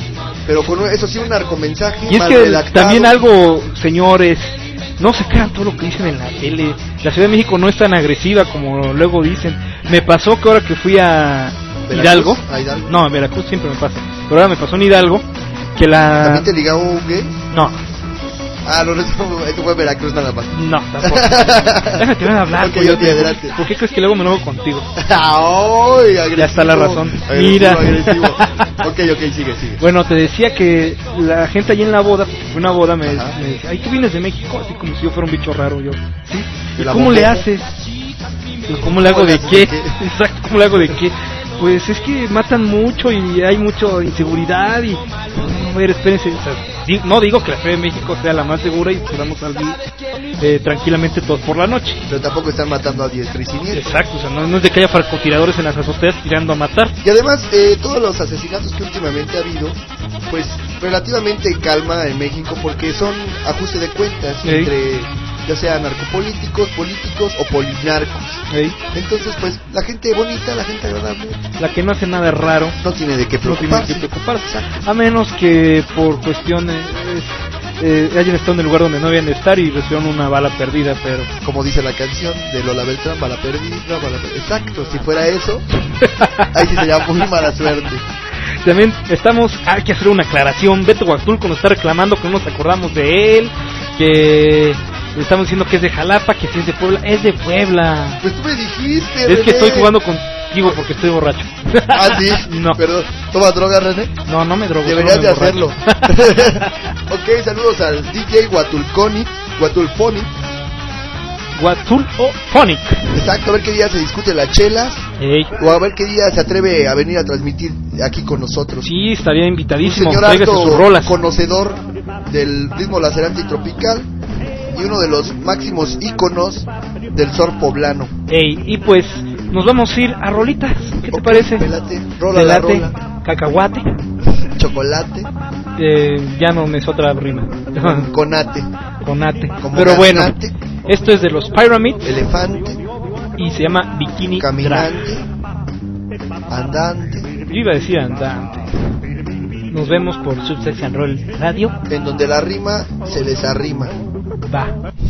S2: Pero con eso sí, un narcomensaje.
S1: Y es que también algo, señores, no se crean todo lo que dicen en la tele. La Ciudad de México no es tan agresiva como luego dicen. Me pasó que ahora que fui a Hidalgo, no, en Veracruz siempre me pasa, pero ahora me pasó en Hidalgo que la...
S2: ¿También te ligó un gay?
S1: No.
S2: Ah, no, eso fue Veracruz nada más.
S1: No, tampoco. Déjame terminar de hablar.
S2: Okay, adelante.
S1: ¿Por qué crees que luego me enojo contigo?
S2: ¡Ay, agresivo!
S1: Ya está la razón.
S2: Agresivo,
S1: Mira.
S2: agresivo. Ok, sigue.
S1: Bueno, te decía que la gente allí en la boda, porque fue una boda, me decía, ay, tú vienes de México, así como si yo fuera un bicho raro, yo. ¿Sí? ¿Y cómo le haces? ¿Cómo le hago de qué? Exacto, ¿cómo le hago de qué? Pues es que matan mucho y hay mucha inseguridad y... A ver, espérense, o sea, no digo que la Ciudad de México sea la más segura y podamos salir tranquilamente todos por la noche.
S2: Pero tampoco están matando a diestra y siniestra.
S1: Exacto, o sea, no es de que haya francotiradores en las azoteas tirando a matar.
S2: Y además, todos los asesinatos que últimamente ha habido, pues relativamente en calma en México, porque son ajuste de cuentas entre... ya sea narcopolíticos, políticos o polinarcos. Entonces, pues, la gente bonita, la gente agradable,
S1: la que no hace nada raro,
S2: no tiene de qué preocuparse.
S1: A menos que por cuestiones hayan estado en el lugar donde no debían de estar y recibieron una bala perdida, pero...
S2: Como dice la canción de Lola Beltrán, bala perdida, Exacto, si fuera eso, ahí sí sería muy mala suerte.
S1: También hay que hacer una aclaración. Beto Huatulco nos está reclamando que no nos acordamos de él, que... Le estamos diciendo que es de Jalapa, que si es de Puebla. Es de Puebla.
S2: Pues tú me dijiste,
S1: Es
S2: René.
S1: que estoy jugando contigo porque estoy borracho.
S2: ¿Ah, sí?
S1: No.
S2: Perdón. ¿Toma droga, René?
S1: No me drogo.
S2: Deberías de hacerlo. Ok, saludos al DJ Huatulphonic.
S1: Huatulphonic.
S2: Exacto, a ver qué día se discute las chelas. O a ver qué día se atreve a venir a transmitir aquí con nosotros.
S1: Sí, estaría invitadísimo.
S2: Un señor
S1: Tráigase sus
S2: harto
S1: rolas.
S2: conocedor del ritmo lacerante y tropical. Y uno de los máximos íconos del surf poblano.
S1: Y pues nos vamos a ir a rolitas. ¿Qué te parece?
S2: Pelate, rola,
S1: cacahuate,
S2: chocolate.
S1: Ya no me es otra rima.
S2: Conate.
S1: Pero bueno, esto es de los Pyramids.
S2: Elefante.
S1: Y se llama Bikini
S2: Caminante. Andante.
S1: Yo iba a decir andante. Nos vemos por Subsex and Roll Radio,
S2: en donde la rima se les arrima.
S1: Va.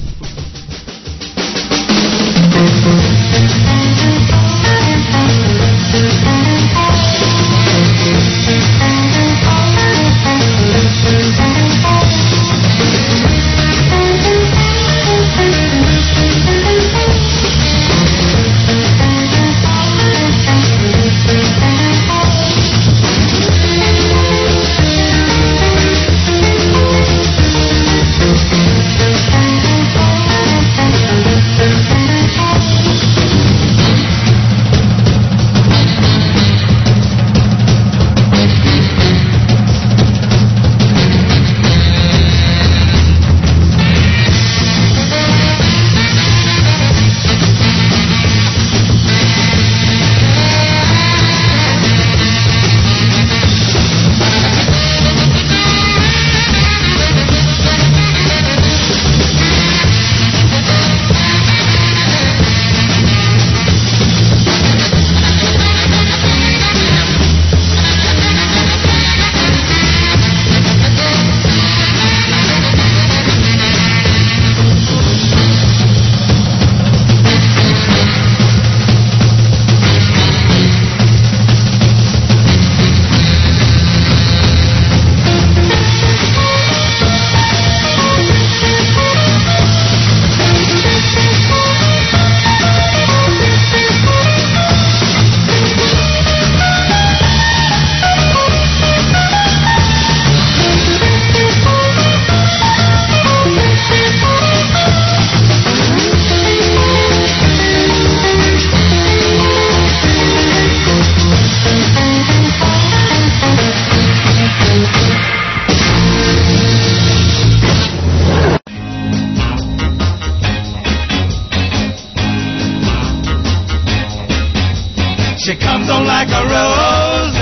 S7: She comes on like a rose,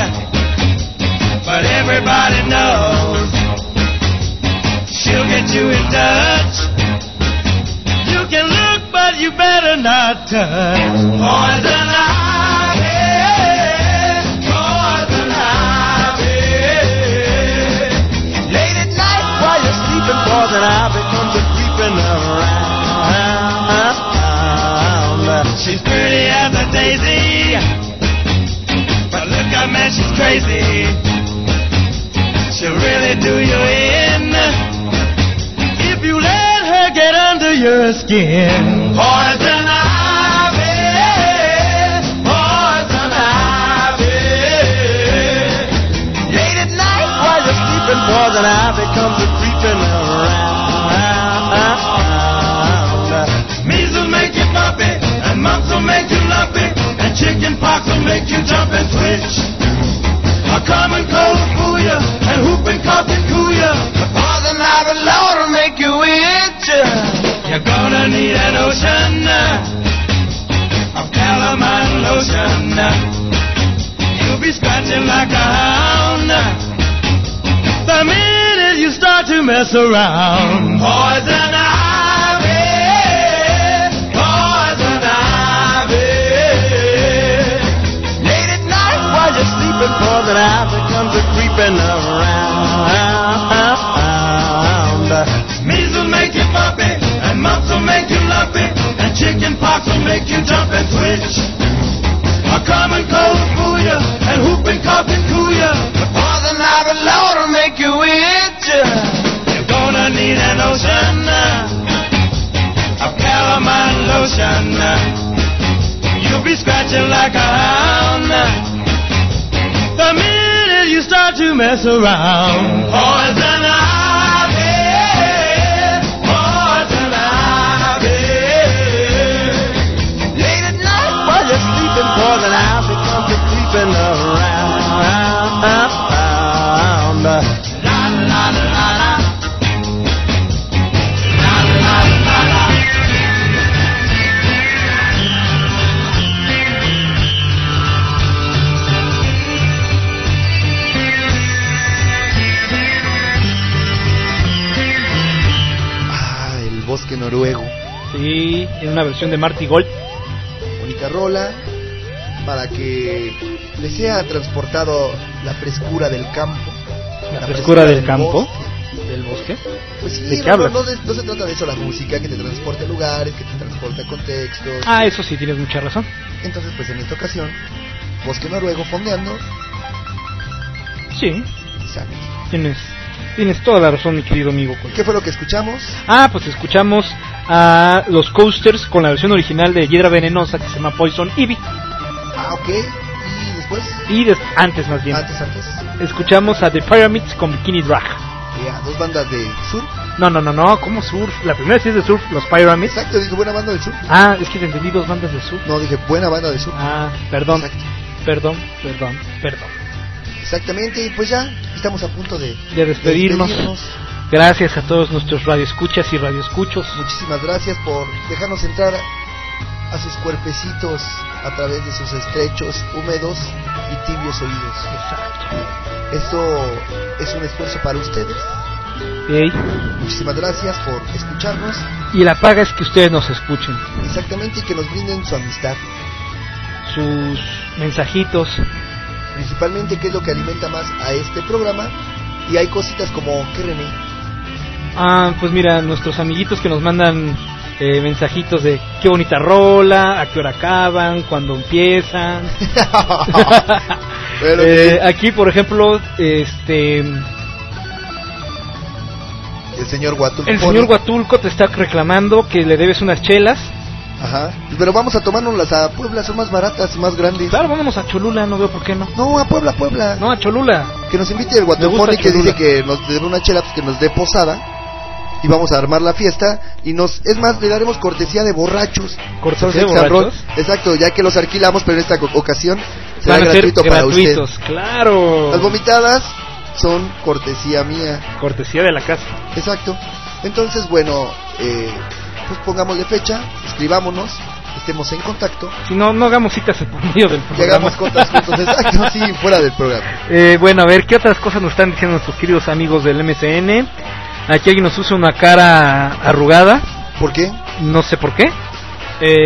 S7: but everybody knows she'll get you in touch. You can look, but you better not touch. Poison ivy, poison ivy. sleeping paws and I become the creeping around. She's pretty as a daisy, but look out, man, she's crazy. She'll really do you in if you let her get under your skin. Poison ivy, poison ivy. Late at night while you're sleeping, poison ivy comes a creeping around. Measles make you puppy, and mumps will make you lumpy, and chicken pox will make you jump and twitch. A common cold will fool ya, and whooping cough can cool ya. The poison ivy Lord will make you itch. You're gonna need an ocean of calamine lotion. You'll be scratching like a hound the minute you start to mess around. Poison ivy, poison ivy. Late at night while you're sleeping, poison ivy comes a creeping around. Measles make you puppy, and mumps will make you lumpy, and chicken pox will make you jump and twitch. A common cold will fool ya, and whooping cough can cool ya. The poison ivy Lord will make you itch. You're gonna need an ocean of calamine lotion. You'll be scratching like a hound the minute you start to mess around. Poison ivy, poison ivy. Late at night while you're sleeping, poison ivy comes a creeping around. La la la la la. La la la la.
S2: Bosque Noruego.
S1: Sí, en una versión de Marty Gold.
S2: Bonita rola para que le sea transportado la frescura del campo.
S1: La frescura del campo.
S2: Bosque.
S1: ¿Del bosque?
S2: Pues sí,
S1: ¿De qué
S2: no,
S1: hablas?
S2: no se trata de eso la música, que te transporte a lugares, que te transporte a contextos.
S1: Ah, eso sí, tienes mucha razón.
S2: Entonces, pues en esta ocasión, Bosque Noruego fondeando.
S1: Sí,
S2: Exacto.
S1: tienes toda la razón, mi querido amigo.
S2: ¿Qué fue lo que escuchamos?
S1: Ah, pues escuchamos a los Coasters con la versión original de Hiedra Venenosa que se llama Poison Ivy.
S2: Ah, ok. ¿Y después?
S1: Antes más bien.
S2: Antes.
S1: Escuchamos a The Pyramids con Bikini Drag.
S2: Dos bandas de surf.
S1: No, ¿cómo surf? La primera sí es de surf, los Pyramids.
S2: Exacto, dije buena banda de surf.
S1: Ah, es que te entendí, dos bandas de surf.
S2: No, dije buena banda de surf.
S1: Ah, perdón.
S2: Exacto.
S1: Perdón.
S2: Exactamente, y pues ya estamos a punto de
S1: despedirnos. Gracias a todos nuestros radioescuchas y radioescuchos.
S2: Muchísimas gracias por dejarnos entrar a sus cuerpecitos a través de sus estrechos, húmedos y tibios oídos.
S1: Exacto.
S2: Esto es un esfuerzo para ustedes.
S1: Hey.
S2: Muchísimas gracias por escucharnos.
S1: Y la paga es que ustedes nos escuchen.
S2: Exactamente, y que nos brinden su amistad.
S1: Sus mensajitos.
S2: Principalmente, que es lo que alimenta más a este programa. Y hay cositas como, ¿qué, René?
S1: Ah, pues mira, nuestros amiguitos que nos mandan mensajitos de qué bonita rola, a qué hora acaban, cuándo empiezan.
S2: Bueno,
S1: aquí, por ejemplo,
S2: el señor Huatulco.
S1: el señor Huatulco te está reclamando que le debes unas chelas.
S2: Ajá. Pero vamos a tomárnoslas a Puebla, son más baratas y más grandes.
S1: Claro, vámonos a Cholula, no veo por qué no.
S2: No, a Puebla.
S1: No, a Cholula.
S2: Que nos invite el Guatulcón y que dice que nos dé una chela, pues que nos dé posada. Y vamos a armar la fiesta. Y es más, le daremos cortesía de borrachos.
S1: ¿Cortesía de borrachos?
S2: Exacto, ya que los alquilamos, pero en esta ocasión será
S1: Van a
S2: gratuito
S1: ser
S2: para
S1: gratuitos,
S2: usted.
S1: Claro.
S2: Las vomitadas son cortesía mía.
S1: Cortesía de la casa.
S2: Exacto. Entonces, bueno, pues pongámosle fecha, escribámonos, estemos en contacto.
S1: Si no hagamos citas por medio del programa.
S2: Llegamos contas juntos, exacto, sí, fuera del programa.
S1: Bueno, a ver, ¿qué otras cosas nos están diciendo nuestros queridos amigos del MCN? Aquí alguien nos usa una cara arrugada.
S2: ¿Por qué?
S1: No sé por qué.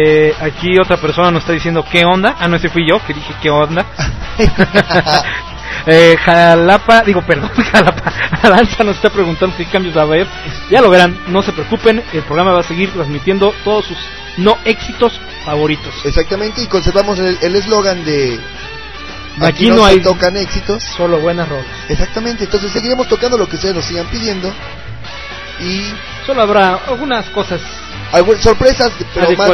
S1: Aquí otra persona nos está diciendo ¿qué onda? Ah, no, ese fui yo que dije ¿qué onda? Jalapa, Aranza nos está preguntando qué cambios va a haber. Ya lo verán, no se preocupen, el programa va a seguir transmitiendo todos sus no éxitos favoritos.
S2: Exactamente, y conservamos el eslogan de
S1: aquí no hay
S2: tocan éxitos,
S1: solo buenas rolas.
S2: Exactamente, entonces seguiremos tocando lo que ustedes nos sigan pidiendo y
S1: solo habrá algunas cosas,
S2: sorpresas, pero más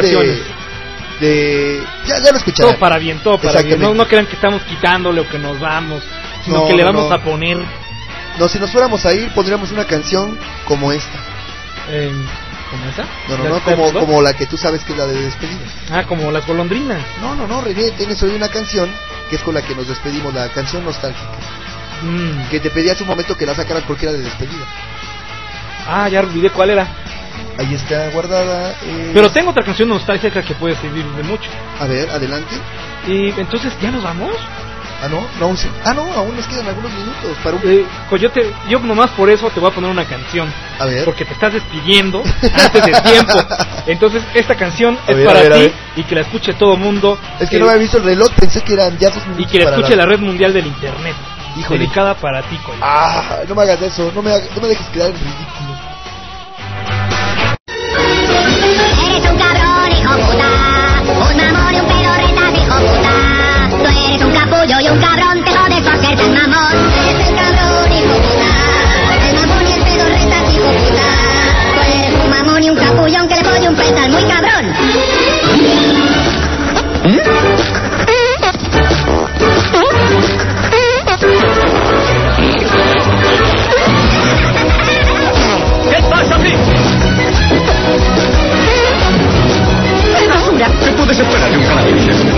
S2: ya lo escucharon.
S1: Todo para bien. No crean que estamos quitándole o que nos vamos, sino que le vamos a poner.
S2: No, si nos fuéramos a ir, pondríamos una canción como esta.
S1: ¿Como esa?
S2: No, como la que tú sabes que es la de despedida.
S1: Ah, como las golondrinas.
S2: No, René, tienes hoy una canción que es con la que nos despedimos, la canción nostálgica. Que te pedí hace un momento que la sacaras porque era de despedida.
S1: Ah, ya olvidé cuál era.
S2: Ahí está guardada.
S1: Pero tengo otra canción nostálgica que puede servir de mucho.
S2: A ver, adelante.
S1: Y entonces, ¿ya nos vamos?
S2: No, aún nos quedan algunos minutos para
S1: yo nomás por eso te voy a poner una canción.
S2: A ver.
S1: Porque te estás despidiendo antes de tiempo. Entonces, esta canción es para ti y que la escuche todo mundo.
S2: Es que no había visto el reloj, pensé que eran ya 2 minutos.
S1: Y que la escuche la red mundial del internet.
S2: Híjole.
S1: Dedicada para ti, Coyo.
S2: No me hagas eso, no me dejes quedar en ridículo.
S3: Eres un cabrón, hijo puta, un mamón y un pedorretas, hijo puta. Tú eres un capullo y un cabrón, te jodes por ser tan mamón. Eres el cabrón, hijo puta, el mamón y el pedorretas, hijo puta. Tú eres un mamón y un capullón que le pone un petal muy cabrón.
S7: ¿Qué pasa a mí?
S3: ¡Es basura!
S7: ¿Qué puedes esperar de un canadiense?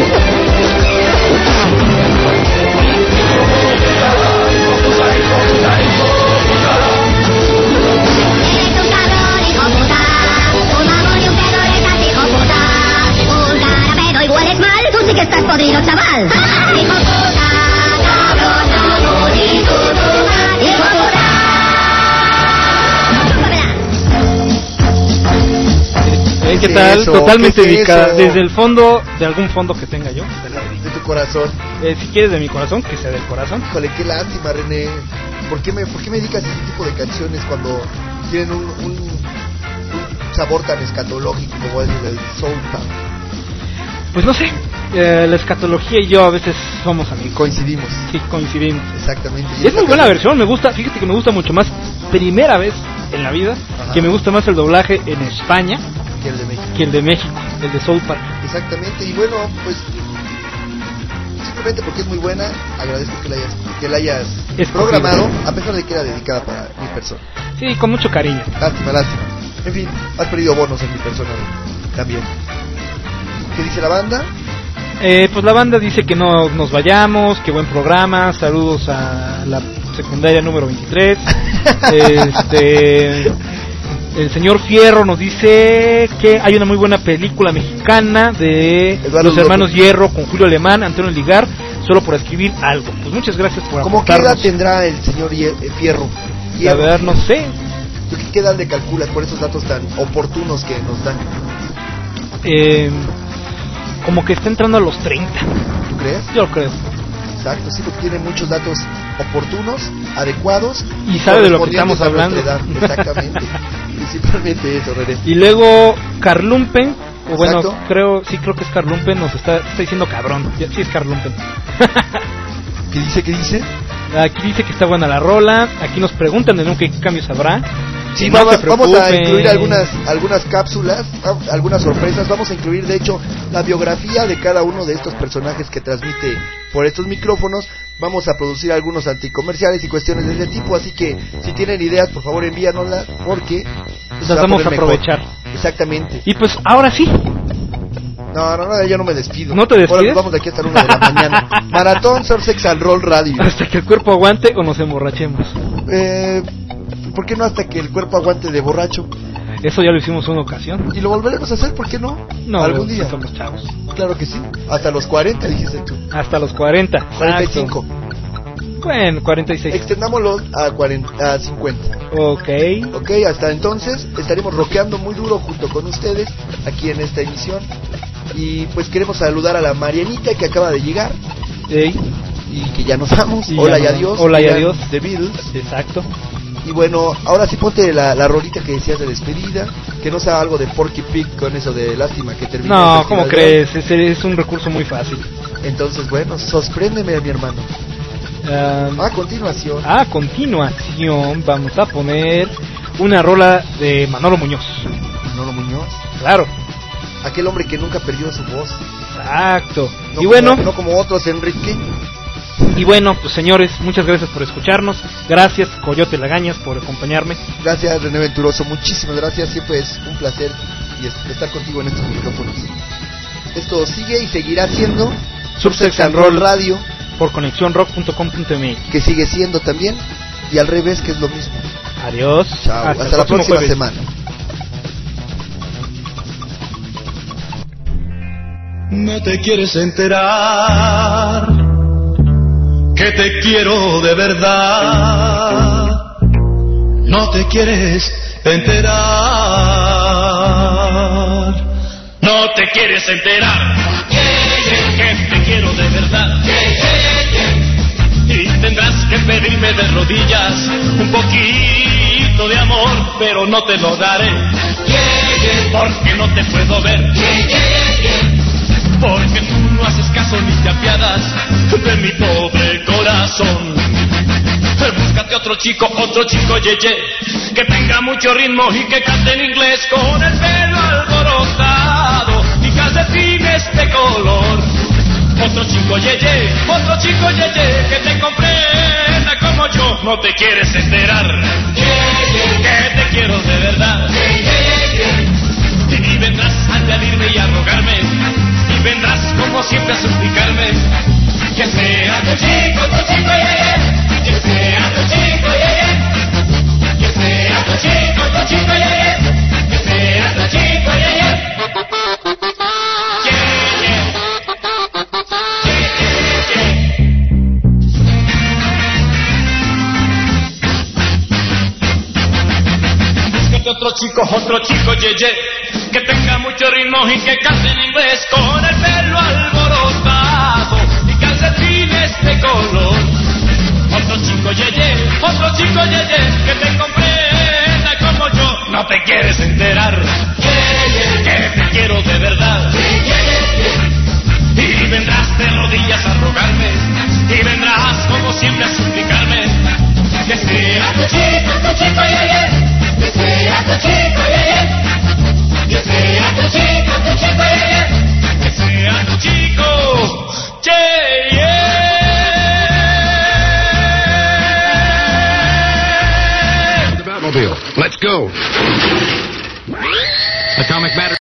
S3: Eres un cabrón, hijo puta, un mamón y un pedorretas, hijo puta. Un carapedo y hueles mal, tú sí que estás podrido, chaval. Hijo puta, cabrón, mamón y tu puta, hijo puta.
S1: ¿Qué tal? Totalmente dedicada. Desde el fondo, de algún fondo que tenga yo.
S2: De tu corazón.
S1: Si quieres de mi corazón, que sea del corazón.
S2: Híjole, qué lástima, René. ¿Por qué me dedicas ese tipo de canciones cuando tienen un sabor tan escatológico como es el soul pop?
S1: Pues no sé, la escatología y yo a veces somos amigos.
S2: Coincidimos.
S1: Sí, coincidimos.
S2: Exactamente.
S1: Y es muy buena versión, me gusta, fíjate que me gusta mucho más, primera vez en la vida, que me gusta más el doblaje en España
S2: que el de México.
S1: El de Soul Park.
S2: Exactamente, y bueno, pues simplemente porque es muy buena, agradezco que la hayas programado, a pesar de que era dedicada para mi persona.
S1: Sí, con mucho cariño.
S2: Lástima. En fin, has perdido bonos en mi persona también. ¿Qué dice la banda?
S1: Pues la banda dice que no nos vayamos, que buen programa, saludos a la secundaria número 23. El señor Fierro nos dice que hay una muy buena película mexicana de Los Hermanos Hierro con Julio Alemán, Antonio Ligar, solo por escribir algo. Pues muchas gracias por
S2: aportarnos. ¿Cómo qué edad tendrá el señor Fierro?
S1: A ver, no sé.
S2: ¿Qué edad le calculas por esos datos tan oportunos que nos dan?
S1: Como que está entrando a los 30.
S2: ¿Tú crees?
S1: Yo lo creo.
S2: Exacto, sí, porque tiene muchos datos oportunos, adecuados.
S1: Y sabe de lo que estamos hablando.
S2: Exactamente. Principalmente eso, René.
S1: Y luego Carlumpen, o bueno, creo que es Carlumpen, nos está diciendo cabrón. Sí es Carlumpen.
S2: ¿Qué dice?
S1: Aquí dice que está buena la rola. Aquí nos preguntan de nuevo qué cambios habrá.
S2: Sí, vamos a incluir algunas cápsulas, algunas sorpresas. Vamos a incluir, de hecho, la biografía de cada uno de estos personajes que transmite por estos micrófonos. Vamos a producir algunos anticomerciales y cuestiones de ese tipo. Así que, si tienen ideas, por favor envíanoslas, porque
S1: las vamos a aprovechar.
S2: Exactamente.
S1: Y pues, ahora sí.
S2: No, ya no me despido.
S1: ¿No te despides?
S2: Ahora nos vamos de aquí hasta la 1 de la mañana. Maratón Surf Sex and Roll Radio.
S1: Hasta que el cuerpo aguante o nos emborrachemos.
S2: ¿Por qué no hasta que el cuerpo aguante de borracho?
S1: Eso ya lo hicimos una ocasión.
S2: ¿Y lo volveremos a hacer? ¿Por qué no?
S1: No,
S2: algún día.
S1: Somos chavos.
S2: Claro que sí. Hasta los 40, dijiste tú.
S1: Hasta los 40.
S2: 45.
S1: Bueno, 46.
S2: Extendámoslo a 50. Ok, hasta entonces estaremos rockeando muy duro junto con ustedes aquí en esta emisión. Y pues queremos saludar a la Marianita que acaba de llegar. Y que ya nos vamos.
S1: Y
S2: Hola
S1: ya
S2: y
S1: nos
S2: adiós.
S1: vamos. Hola y
S2: Digan
S1: adiós.
S2: The Beatles.
S1: Exacto.
S2: Y bueno, ahora sí ponte la rolita que decías de despedida. Que no sea algo de Porky Pig con eso de lástima que termine. el
S1: No,
S2: festival
S1: ¿cómo
S2: de
S1: crees? Ese es un recurso muy fácil.
S2: hoy. Entonces, bueno, sorpréndeme, mi hermano. A continuación.
S1: A continuación vamos a poner una rola de Manolo Muñoz.
S2: Manolo Muñoz.
S1: Claro.
S2: Aquel hombre que nunca perdió su voz.
S1: Exacto.
S2: No
S1: Y bueno,
S2: no como otros, Enrique.
S1: pues señores, muchas gracias por escucharnos. Gracias, Coyote Lagañas, por acompañarme.
S2: Gracias, René Venturoso. Muchísimas gracias. Siempre es un placer y estar contigo en estos micrófonos. Esto sigue y seguirá siendo
S1: Subsex and Roll
S2: Radio,
S1: por conexiónrock.com.mx.
S2: que sigue siendo también, y al revés, que es lo mismo.
S1: Adiós.
S2: Chao. Hasta
S1: el
S2: la
S1: próximo
S2: próxima
S1: jueves.
S2: semana.
S7: No te quieres enterar que te quiero de verdad. No te quieres enterar. No te quieres enterar que te quiero de verdad. Y tendrás que pedirme de rodillas un poquito de amor, pero no te lo daré porque no te puedo ver. Porque tú no haces caso ni te apiadas de mi pobre corazón. Búscate otro chico yeye, que tenga mucho ritmo y que cante en inglés con el pelo alborotado y calcetines de color. Otro chico yeye, que te comprenda como yo. No te quieres enterar que te quiero de verdad. Y vendrás a añadirme y a rogarme, y vendrás como siempre a suplicarme que sea tu chico, yeye, que sea tu chico, yeye, que sea tu chico, yeye, que sea tu chico, yeye. Otro chico, yeye, que tenga mucho ritmo y que cante en inglés con el pelo alborotado y calcetines de color. Otro chico, yeye, que te comprenda como yo. No te quieres enterar que te quiero de verdad. Y vendrás de rodillas a rogarme, y vendrás como siempre a suplicarme que sea tu chico, yeye. Que sea tu chico, yeye. Que sea tu chico, yeye. Que sea tu chico, yeye.
S8: Batmobile, let's go. Atomic Matter.